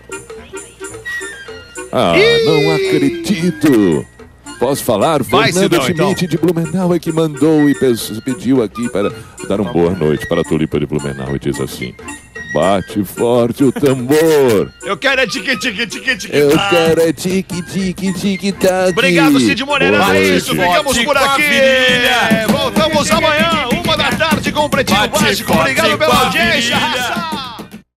Ah, não acredito. Posso falar? Vai, Fernando Sidão, Schmidt de Blumenau é que mandou e pes- pediu aqui para dar uma boa noite para a Tulipa de Blumenau e diz assim: bate forte o tambor. Eu quero é tique, tique, tique, tique. Eu tá. quero é tique, tique, tique, tac. Obrigado, Cid Moreira. Boa É noite. isso, ficamos Bote por com a aqui. virilha. Voltamos amanhã, uma da tarde, com o Pretinho Bate Básico. forte Obrigado com pela a audiência. virilha. Raça.